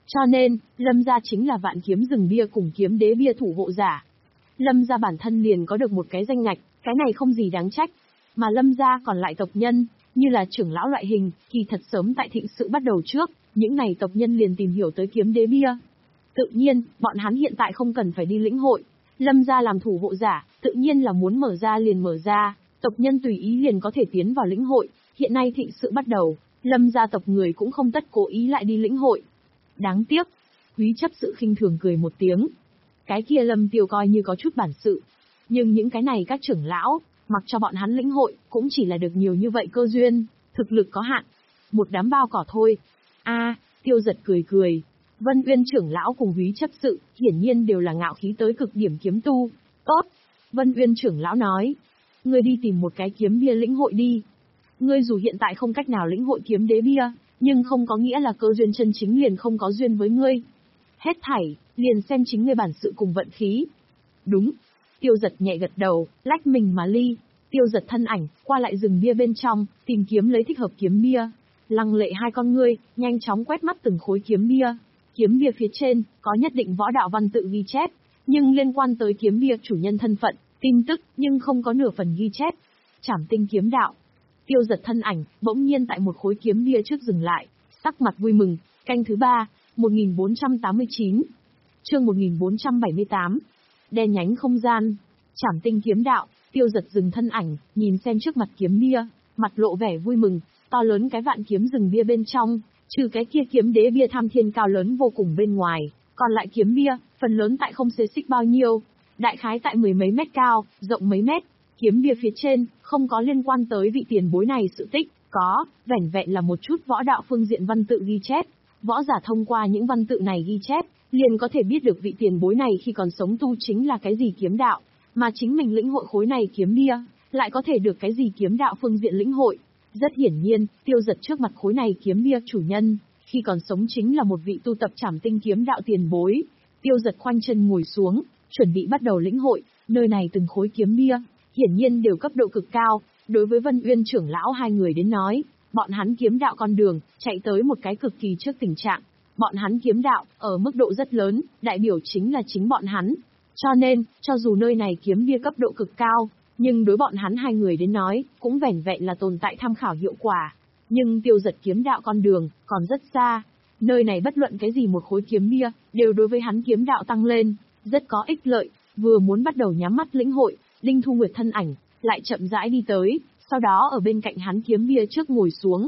[SPEAKER 1] Cho nên, Lâm gia chính là vạn kiếm rừng bia cùng kiếm đế bia thủ hộ giả. Lâm gia bản thân liền có được một cái danh ngạch, cái này không gì đáng trách. Mà Lâm gia còn lại tộc nhân, như là trưởng lão loại hình, thì thật sớm tại thịnh sự bắt đầu trước, những này tộc nhân liền tìm hiểu tới kiếm đế bia. Tự nhiên, bọn hắn hiện tại không cần phải đi lĩnh hội. Lâm gia làm thủ hộ giả, tự nhiên là muốn mở ra liền mở ra, tộc nhân tùy ý liền có thể tiến vào lĩnh hội. Hiện nay thịnh sự bắt đầu, Lâm gia tộc người cũng không tất cố ý lại đi lĩnh hội. Đáng tiếc, Quý chấp sự khinh thường cười một tiếng. Cái kia Lâm Tiêu coi như có chút bản sự. Nhưng những cái này các trưởng lão, mặc cho bọn hắn lĩnh hội, cũng chỉ là được nhiều như vậy cơ duyên, thực lực có hạn. Một đám bao cỏ thôi. A, Tiêu Giật cười cười. Vân Uyên trưởng lão cùng Quý chấp sự, hiển nhiên đều là ngạo khí tới cực điểm kiếm tu. Tốt. Vân Uyên trưởng lão nói. Ngươi đi tìm một cái kiếm bia lĩnh hội đi. Ngươi dù hiện tại không cách nào lĩnh hội kiếm đế bia, nhưng không có nghĩa là cơ duyên chân chính liền không có duyên với ngươi. Hết thảy, liền xem chính ngươi bản sự cùng vận khí. Đúng. Tiêu Giật nhẹ gật đầu, lách mình mà ly. Tiêu Giật thân ảnh, qua lại rừng bia bên trong, tìm kiếm lấy thích hợp kiếm bia. Lăng lệ hai con ngươi, nhanh chóng quét mắt từng khối kiếm bia. Kiếm bia phía trên, có nhất định võ đạo văn tự ghi chép, nhưng liên quan tới kiếm bia chủ nhân thân phận, tin tức, nhưng không có nửa phần ghi chép. Trảm tinh kiếm đạo. Tiêu Giật thân ảnh, bỗng nhiên tại một khối kiếm bia trước dừng lại, sắc mặt vui mừng. Canh thứ ba, một nghìn bốn trăm tám mươi chín. Chương một nghìn bốn trăm bảy mươi tám. Đen nhánh không gian. Trảm tinh kiếm đạo. Tiêu Giật dừng thân ảnh, nhìn xem trước mặt kiếm bia, mặt lộ vẻ vui mừng. To lớn cái vạn kiếm rừng bia bên trong, trừ cái kia kiếm đế bia tham thiên cao lớn vô cùng bên ngoài, còn lại kiếm bia, phần lớn tại không xê xích bao nhiêu, đại khái tại mười mấy mét cao, rộng mấy mét. Kiếm bia phía trên, không có liên quan tới vị tiền bối này sự tích, có, vẻn vẹn là một chút võ đạo phương diện văn tự ghi chép. Võ giả thông qua những văn tự này ghi chép, liền có thể biết được vị tiền bối này khi còn sống tu chính là cái gì kiếm đạo, mà chính mình lĩnh hội khối này kiếm bia, lại có thể được cái gì kiếm đạo phương diện lĩnh hội. Rất hiển nhiên, Tiêu Giật trước mặt khối này kiếm bia chủ nhân, khi còn sống chính là một vị tu tập trảm tinh kiếm đạo tiền bối. Tiêu Giật khoanh chân ngồi xuống, chuẩn bị bắt đầu lĩnh hội, nơi này từng khối kiếm bia, hiển nhiên đều cấp độ cực cao, đối với Vân Uyên trưởng lão hai người đến nói, bọn hắn kiếm đạo con đường, chạy tới một cái cực kỳ trước tình trạng. Bọn hắn kiếm đạo, ở mức độ rất lớn, đại biểu chính là chính bọn hắn. Cho nên, cho dù nơi này kiếm bia cấp độ cực cao, nhưng đối bọn hắn hai người đến nói, cũng vẻn vẹn là tồn tại tham khảo hiệu quả. Nhưng Tiêu Giật kiếm đạo con đường, còn rất xa. Nơi này bất luận cái gì một khối kiếm bia, đều đối với hắn kiếm đạo tăng lên, rất có ích lợi. Vừa muốn bắt đầu nhắm mắt lĩnh hội, Đinh Thu Nguyệt thân ảnh, lại chậm rãi đi tới, sau đó ở bên cạnh hắn kiếm bia trước ngồi xuống.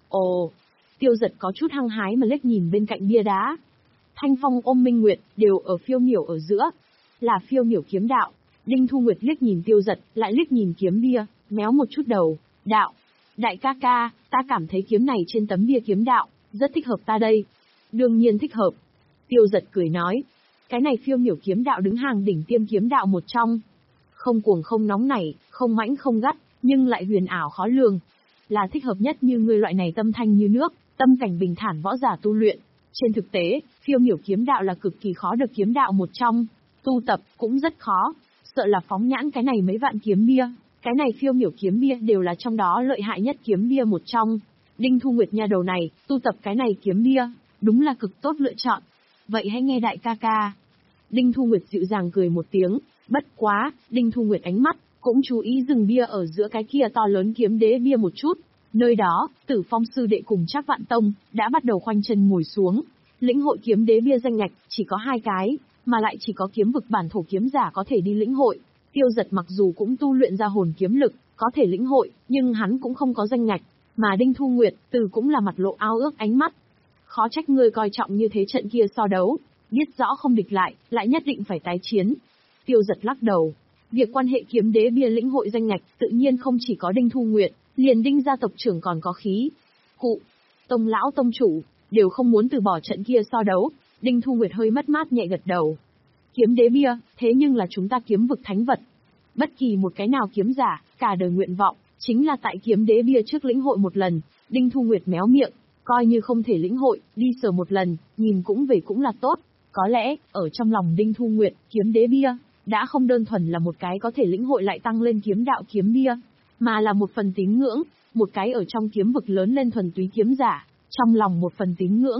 [SPEAKER 1] Ồ! Tiêu Giật có chút hăng hái mà liếc nhìn bên cạnh bia đá. Thanh Phong ôm Minh Nguyệt, đều ở phiêu miểu ở giữa. Là phiêu miểu kiếm đạo. Đinh Thu Nguyệt liếc nhìn Tiêu Giật, lại liếc nhìn kiếm bia, méo một chút đầu. Đạo! Đại ca ca, ta cảm thấy kiếm này trên tấm bia kiếm đạo, rất thích hợp ta đây. Đương nhiên thích hợp. Tiêu Giật cười nói. Cái này phiêu miểu kiếm đạo đứng hàng đỉnh tiêm kiếm đạo một trong. Không cuồng không nóng nảy, không mãnh không gắt, nhưng lại huyền ảo khó lường. Là thích hợp nhất như người loại này tâm thanh như nước, tâm cảnh bình thản võ giả tu luyện. Trên thực tế, phiêu miểu kiếm đạo là cực kỳ khó được kiếm đạo một trong. Tu tập cũng rất khó, sợ là phóng nhãn cái này mấy vạn kiếm bia. Cái này phiêu miểu kiếm bia đều là trong đó lợi hại nhất kiếm bia một trong. Đinh Thu Nguyệt nhà đầu này, tu tập cái này kiếm bia, đúng là cực tốt lựa chọn. Vậy hãy nghe đại ca ca. Đinh Thu Nguyệt dịu dàng cười một tiếng, bất quá, Đinh Thu Nguyệt ánh mắt, cũng chú ý rừng bia ở giữa cái kia to lớn kiếm đế bia một chút. Nơi đó, Tử Phong sư đệ cùng Trác Vạn Tông, đã bắt đầu khoanh chân ngồi xuống. Lĩnh hội kiếm đế bia danh ngạch, chỉ có hai cái, mà lại chỉ có kiếm vực bản thổ kiếm giả có thể đi lĩnh hội. Tiêu Giật mặc dù cũng tu luyện ra hồn kiếm lực, có thể lĩnh hội, nhưng hắn cũng không có danh ngạch. Mà Đinh Thu Nguyệt, từ cũng là mặt lộ ao ước ánh mắt. Khó trách ngươi coi trọng như thế trận kia so đấu, biết rõ không địch lại, lại nhất định phải tái chiến. Tiêu Giật lắc đầu. Việc quan hệ kiếm đế bia lĩnh hội danh ngạch, tự nhiên không chỉ có Đinh Thu Nguyệt, liền Đinh gia tộc trưởng còn có khí. Cụ, tông lão tông chủ, đều không muốn từ bỏ trận kia so đấu. Đinh Thu Nguyệt hơi mất mát nhẹ gật đầu. Kiếm đế bia, thế nhưng là chúng ta kiếm vực thánh vật. Bất kỳ một cái nào kiếm giả, cả đời nguyện vọng, chính là tại kiếm đế bia trước lĩnh hội một lần. Đinh Thu Nguyệt méo miệng, coi như không thể lĩnh hội, đi sờ một lần, nhìn cũng về cũng là tốt. Có lẽ, ở trong lòng Đinh Thu Nguyệt, kiếm đế bia, đã không đơn thuần là một cái có thể lĩnh hội lại tăng lên kiếm đạo kiếm bia, mà là một phần tín ngưỡng, một cái ở trong kiếm vực lớn lên thuần túy kiếm giả, trong lòng một phần tín ngưỡng.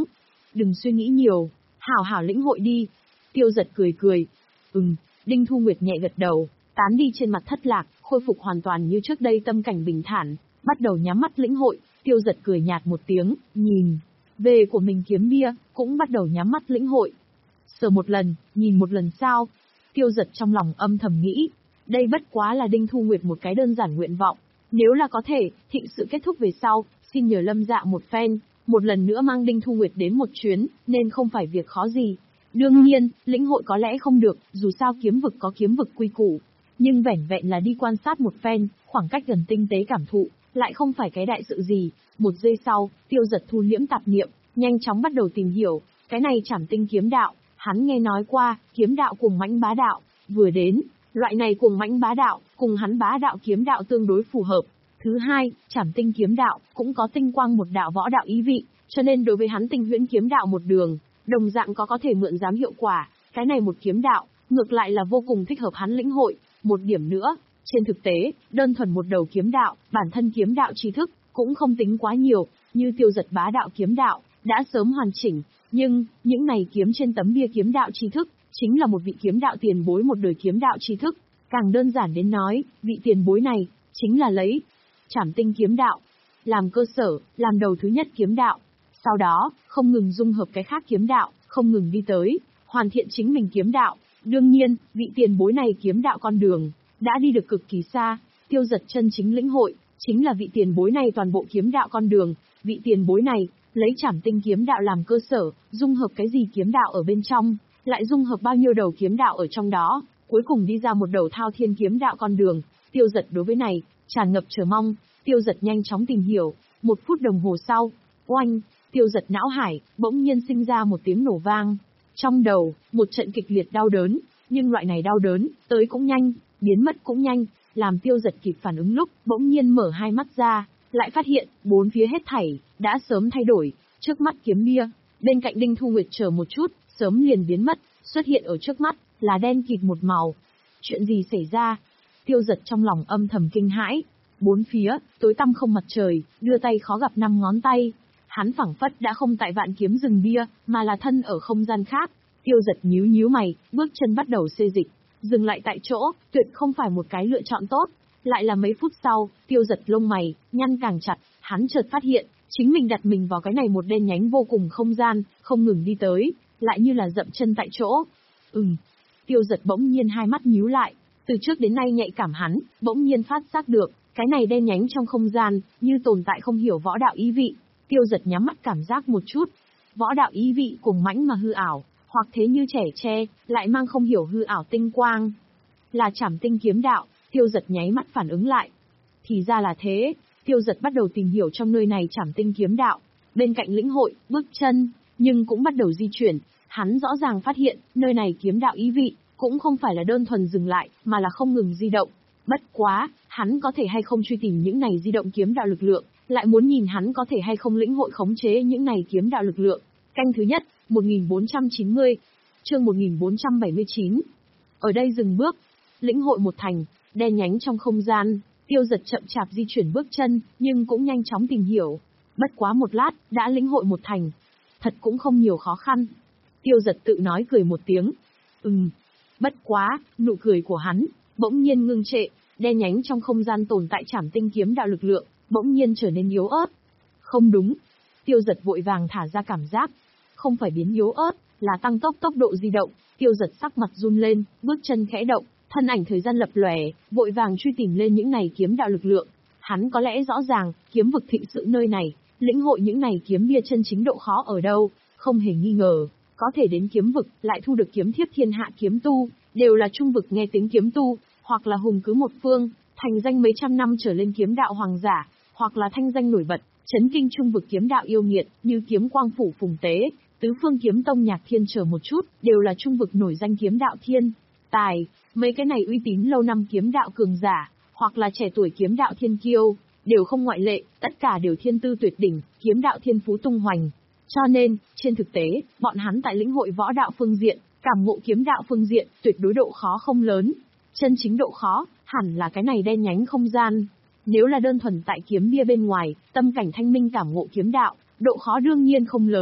[SPEAKER 1] đừng suy nghĩ nhiều, hảo hảo lĩnh hội đi. Tiêu Giật cười cười. Ừm, Đinh Thu Nguyệt nhẹ gật đầu, tán đi trên mặt thất lạc, khôi phục hoàn toàn như trước đây tâm cảnh bình thản, bắt đầu nhắm mắt lĩnh hội. Tiêu Giật cười nhạt một tiếng, nhìn về của mình kiếm bia, cũng bắt đầu nhắm mắt lĩnh hội. Sờ một lần, nhìn một lần sao? Tiêu Giật trong lòng âm thầm nghĩ, đây bất quá là Đinh Thu Nguyệt một cái đơn giản nguyện vọng. Nếu là có thể, thịnh sự kết thúc về sau, xin nhờ Lâm Dạ một phen, một lần nữa mang Đinh Thu Nguyệt đến một chuyến, nên không phải việc khó gì. Đương nhiên, lĩnh hội có lẽ không được, dù sao kiếm vực có kiếm vực quy củ. Nhưng vẻn vẹn là đi quan sát một phen, khoảng cách gần tinh tế cảm thụ, lại không phải cái đại sự gì. Một giây sau, Tiêu Giật thu liễm tạp niệm, nhanh chóng bắt đầu tìm hiểu, cái này Trảm Tinh kiếm đạo, hắn nghe nói qua, kiếm đạo cùng mãnh bá đạo, vừa đến, loại này cùng mãnh bá đạo, cùng hắn bá đạo kiếm đạo tương đối phù hợp. Thứ hai, Trảm Tinh kiếm đạo, cũng có tinh quang một đạo võ đạo ý vị, cho nên đối với hắn Tinh Huyễn kiếm đạo một đường, đồng dạng có có thể mượn giám hiệu quả, cái này một kiếm đạo, ngược lại là vô cùng thích hợp hắn lĩnh hội. Một điểm nữa, trên thực tế, đơn thuần một đầu kiếm đạo, bản thân kiếm đạo tri thức, cũng không tính quá nhiều, như Tiêu Giật bá đạo kiếm đạo, đã sớm hoàn chỉnh, nhưng, những này kiếm trên tấm bia kiếm đạo tri thức, chính là một vị kiếm đạo tiền bối một đời kiếm đạo tri thức. Càng đơn giản đến nói, vị tiền bối này, chính là lấy Trảm Tinh kiếm đạo làm cơ sở, làm đầu thứ nhất kiếm đạo. Sau đó, không ngừng dung hợp cái khác kiếm đạo, không ngừng đi tới, hoàn thiện chính mình kiếm đạo. Đương nhiên, vị tiền bối này kiếm đạo con đường, đã đi được cực kỳ xa. Tiêu Giật chân chính lĩnh hội, chính là vị tiền bối này toàn bộ kiếm đạo con đường. Vị tiền bối này, lấy Trảm Tinh kiếm đạo làm cơ sở, dung hợp cái gì kiếm đạo ở bên trong, lại dung hợp bao nhiêu đầu kiếm đạo ở trong đó, cuối cùng đi ra một đầu thao thiên kiếm đạo con đường. Tiêu Giật đối với này, tràn ngập chờ mong. Tiêu Giật nhanh chóng tìm hiểu, một phút đồng hồ sau, oanh, Tiêu Giật não hải, bỗng nhiên sinh ra một tiếng nổ vang. Trong đầu, một trận kịch liệt đau đớn, nhưng loại này đau đớn, tới cũng nhanh, biến mất cũng nhanh, làm Tiêu Giật kịp phản ứng lúc, bỗng nhiên mở hai mắt ra, lại phát hiện, bốn phía hết thảy, đã sớm thay đổi, trước mắt kiếm bia, bên cạnh Đinh Thu Nguyệt chờ một chút, sớm liền biến mất, xuất hiện ở trước mắt, là đen kịt một màu. Chuyện gì xảy ra? Tiêu Giật trong lòng âm thầm kinh hãi, bốn phía, tối tăm không mặt trời, đưa tay khó gặp năm ngón tay. Hắn phảng phất đã không tại Vạn Kiếm rừng bia, mà là thân ở không gian khác. Tiêu Giật nhíu nhíu mày, bước chân bắt đầu xê dịch, dừng lại tại chỗ, tuyệt không phải một cái lựa chọn tốt. Lại là mấy phút sau, Tiêu Giật lông mày, nhăn càng chặt, hắn chợt phát hiện, chính mình đặt mình vào cái này một đen nhánh vô cùng không gian, không ngừng đi tới, lại như là dậm chân tại chỗ. Ừm. Tiêu Giật bỗng nhiên hai mắt nhíu lại, từ trước đến nay nhạy cảm hắn, bỗng nhiên phát giác được, cái này đen nhánh trong không gian, như tồn tại không hiểu võ đạo ý vị. Tiêu Giật nhắm mắt cảm giác một chút, võ đạo ý vị cùng mãnh mà hư ảo, hoặc thế như trẻ tre, lại mang không hiểu hư ảo tinh quang. Là Trảm Tinh kiếm đạo. Tiêu Giật nháy mắt phản ứng lại. Thì ra là thế, Tiêu Giật bắt đầu tìm hiểu trong nơi này Trảm Tinh kiếm đạo. Bên cạnh lĩnh hội, bước chân, nhưng cũng bắt đầu di chuyển. Hắn rõ ràng phát hiện, nơi này kiếm đạo ý vị, cũng không phải là đơn thuần dừng lại, mà là không ngừng di động. Bất quá, hắn có thể hay không truy tìm những này di động kiếm đạo lực lượng, lại muốn nhìn hắn có thể hay không lĩnh hội khống chế những này kiếm đạo lực lượng. Canh thứ nhất, một nghìn bốn trăm chín mươi, chương một nghìn bốn trăm bảy mươi chín. Ở đây dừng bước, lĩnh hội một thành, đen nhánh trong không gian, Tiêu Giật chậm chạp di chuyển bước chân, nhưng cũng nhanh chóng tìm hiểu. Bất quá một lát, đã lĩnh hội một thành. Thật cũng không nhiều khó khăn. Tiêu Giật tự nói cười một tiếng. Ừm. Bất quá, nụ cười của hắn, bỗng nhiên ngưng trệ, đen nhánh trong không gian tồn tại Trảm Tinh kiếm đạo lực lượng, bỗng nhiên trở nên yếu ớt. Không đúng. Tiêu Giật vội vàng thả ra cảm giác. Không phải biến yếu ớt, là tăng tốc tốc độ di động. Tiêu Giật sắc mặt run lên, bước chân khẽ động, thân ảnh thời gian lập lòe, vội vàng truy tìm lên những này kiếm đạo lực lượng. Hắn có lẽ rõ ràng, kiếm vực thịnh sự nơi này, lĩnh hội những này kiếm bia chân chính độ khó ở đâu, không hề nghi ngờ, có thể đến kiếm vực, lại thu được kiếm thiếp thiên hạ kiếm tu, đều là trung vực nghe tiếng kiếm tu, hoặc là hùng cứ một phương, thành danh mấy trăm năm trở lên kiếm đạo hoàng giả, hoặc là thanh danh nổi bật, chấn kinh trung vực kiếm đạo yêu nghiệt, như Kiếm Quang phủ Phùng Tế, Tứ Phương kiếm tông Nhạc Thiên chờ một chút, đều là trung vực nổi danh kiếm đạo thiên tài, mấy cái này uy tín lâu năm kiếm đạo cường giả, hoặc là trẻ tuổi kiếm đạo thiên kiêu, đều không ngoại lệ, tất cả đều thiên tư tuyệt đỉnh, kiếm đạo thiên phú tung hoành. Cho nên, trên thực tế, bọn hắn tại lĩnh hội võ đạo phương diện, cảm ngộ kiếm đạo phương diện, tuyệt đối độ khó không lớn. Chân chính độ khó, hẳn là cái này đen nhánh không gian. Nếu là đơn thuần tại kiếm bia bên ngoài, tâm cảnh thanh minh cảm ngộ kiếm đạo, độ khó đương nhiên không lớn,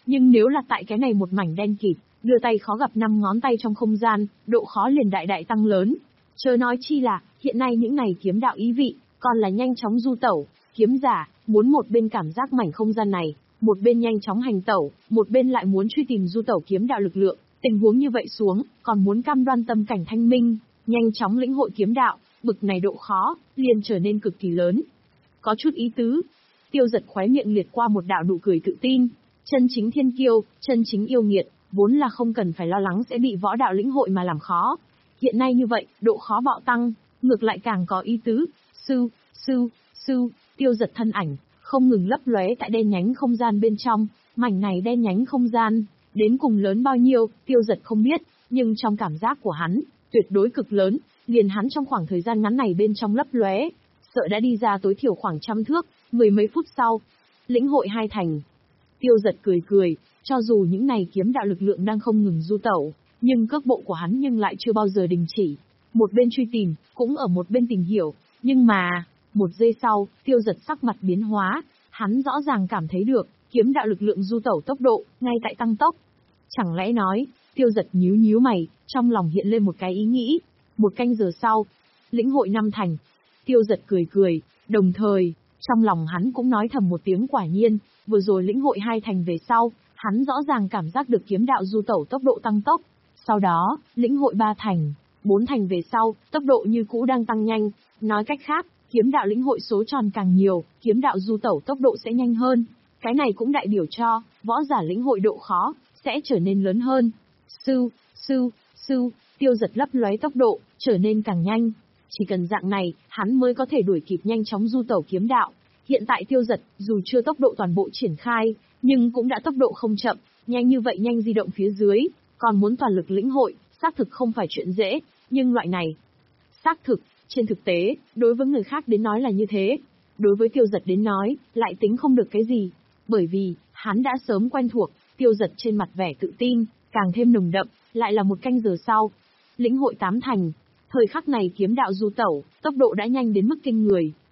[SPEAKER 1] Nhưng nếu là tại cái này một mảnh đen kịt, đưa tay khó gặp năm ngón tay trong không gian, độ khó liền đại đại tăng lớn. Chớ nói chi là, hiện nay những này kiếm đạo ý vị, còn là nhanh chóng du tẩu, kiếm giả, muốn một bên cảm giác mảnh không gian này, một bên nhanh chóng hành tẩu, một bên lại muốn truy tìm du tẩu kiếm đạo lực lượng, tình huống như vậy xuống, còn muốn cam đoan tâm cảnh thanh minh, nhanh chóng lĩnh hội kiếm đạo, bực này độ khó, liền trở nên cực kỳ lớn. Có chút ý tứ. Tiêu Giật khóe miệng liệt qua một đạo nụ cười tự tin, chân chính thiên kiêu, chân chính yêu nghiệt, vốn là không cần phải lo lắng sẽ bị võ đạo lĩnh hội mà làm khó. Hiện nay như vậy, độ khó bạo tăng, ngược lại càng có ý tứ. Sư, sư, sư, Tiêu Giật thân ảnh, không ngừng lấp lóe tại đen nhánh không gian bên trong, mảnh này đen nhánh không gian, đến cùng lớn bao nhiêu, Tiêu Giật không biết, nhưng trong cảm giác của hắn, tuyệt đối cực lớn, liền hắn trong khoảng thời gian ngắn này bên trong lấp lóe, sợ đã đi ra tối thiểu khoảng trăm thước, mười mấy phút sau, lĩnh hội hai thành. Tiêu Giật cười cười, cho dù những này kiếm đạo lực lượng đang không ngừng du tẩu, nhưng cước bộ của hắn nhưng lại chưa bao giờ đình chỉ. Một bên truy tìm, cũng ở một bên tìm hiểu, nhưng mà, một giây sau, Tiêu Giật sắc mặt biến hóa, hắn rõ ràng cảm thấy được, kiếm đạo lực lượng du tẩu tốc độ, ngay tại tăng tốc. Chẳng lẽ nói, Tiêu Giật nhíu nhíu mày, trong lòng hiện lên một cái ý nghĩ. Một canh giờ sau, lĩnh hội năm thành. Tiêu Giật cười cười, đồng thời, trong lòng hắn cũng nói thầm một tiếng quả nhiên, vừa rồi lĩnh hội hai thành về sau, hắn rõ ràng cảm giác được kiếm đạo du tẩu tốc độ tăng tốc. Sau đó, lĩnh hội ba thành, bốn thành về sau, tốc độ như cũ đang tăng nhanh. Nói cách khác, kiếm đạo lĩnh hội số tròn càng nhiều, kiếm đạo du tẩu tốc độ sẽ nhanh hơn. Cái này cũng đại biểu cho, võ giả lĩnh hội độ khó, sẽ trở nên lớn hơn. Sư, sư, sư, Tiêu Giật lấp lóe tốc độ, trở nên càng nhanh. Chỉ cần dạng này, hắn mới có thể đuổi kịp nhanh chóng du tẩu kiếm đạo. Hiện tại Tiêu Giật, dù chưa tốc độ toàn bộ triển khai, nhưng cũng đã tốc độ không chậm, nhanh như vậy nhanh di động phía dưới, còn muốn toàn lực lĩnh hội, xác thực không phải chuyện dễ, nhưng loại này, xác thực, trên thực tế, đối với người khác đến nói là như thế, đối với Tiêu Giật đến nói, lại tính không được cái gì, bởi vì, hắn đã sớm quen thuộc. Tiêu Giật trên mặt vẻ tự tin, càng thêm nồng đậm, lại là một canh giờ sau. Lĩnh hội tám thành, thời khắc này kiếm đạo du tẩu, tốc độ đã nhanh đến mức kinh người.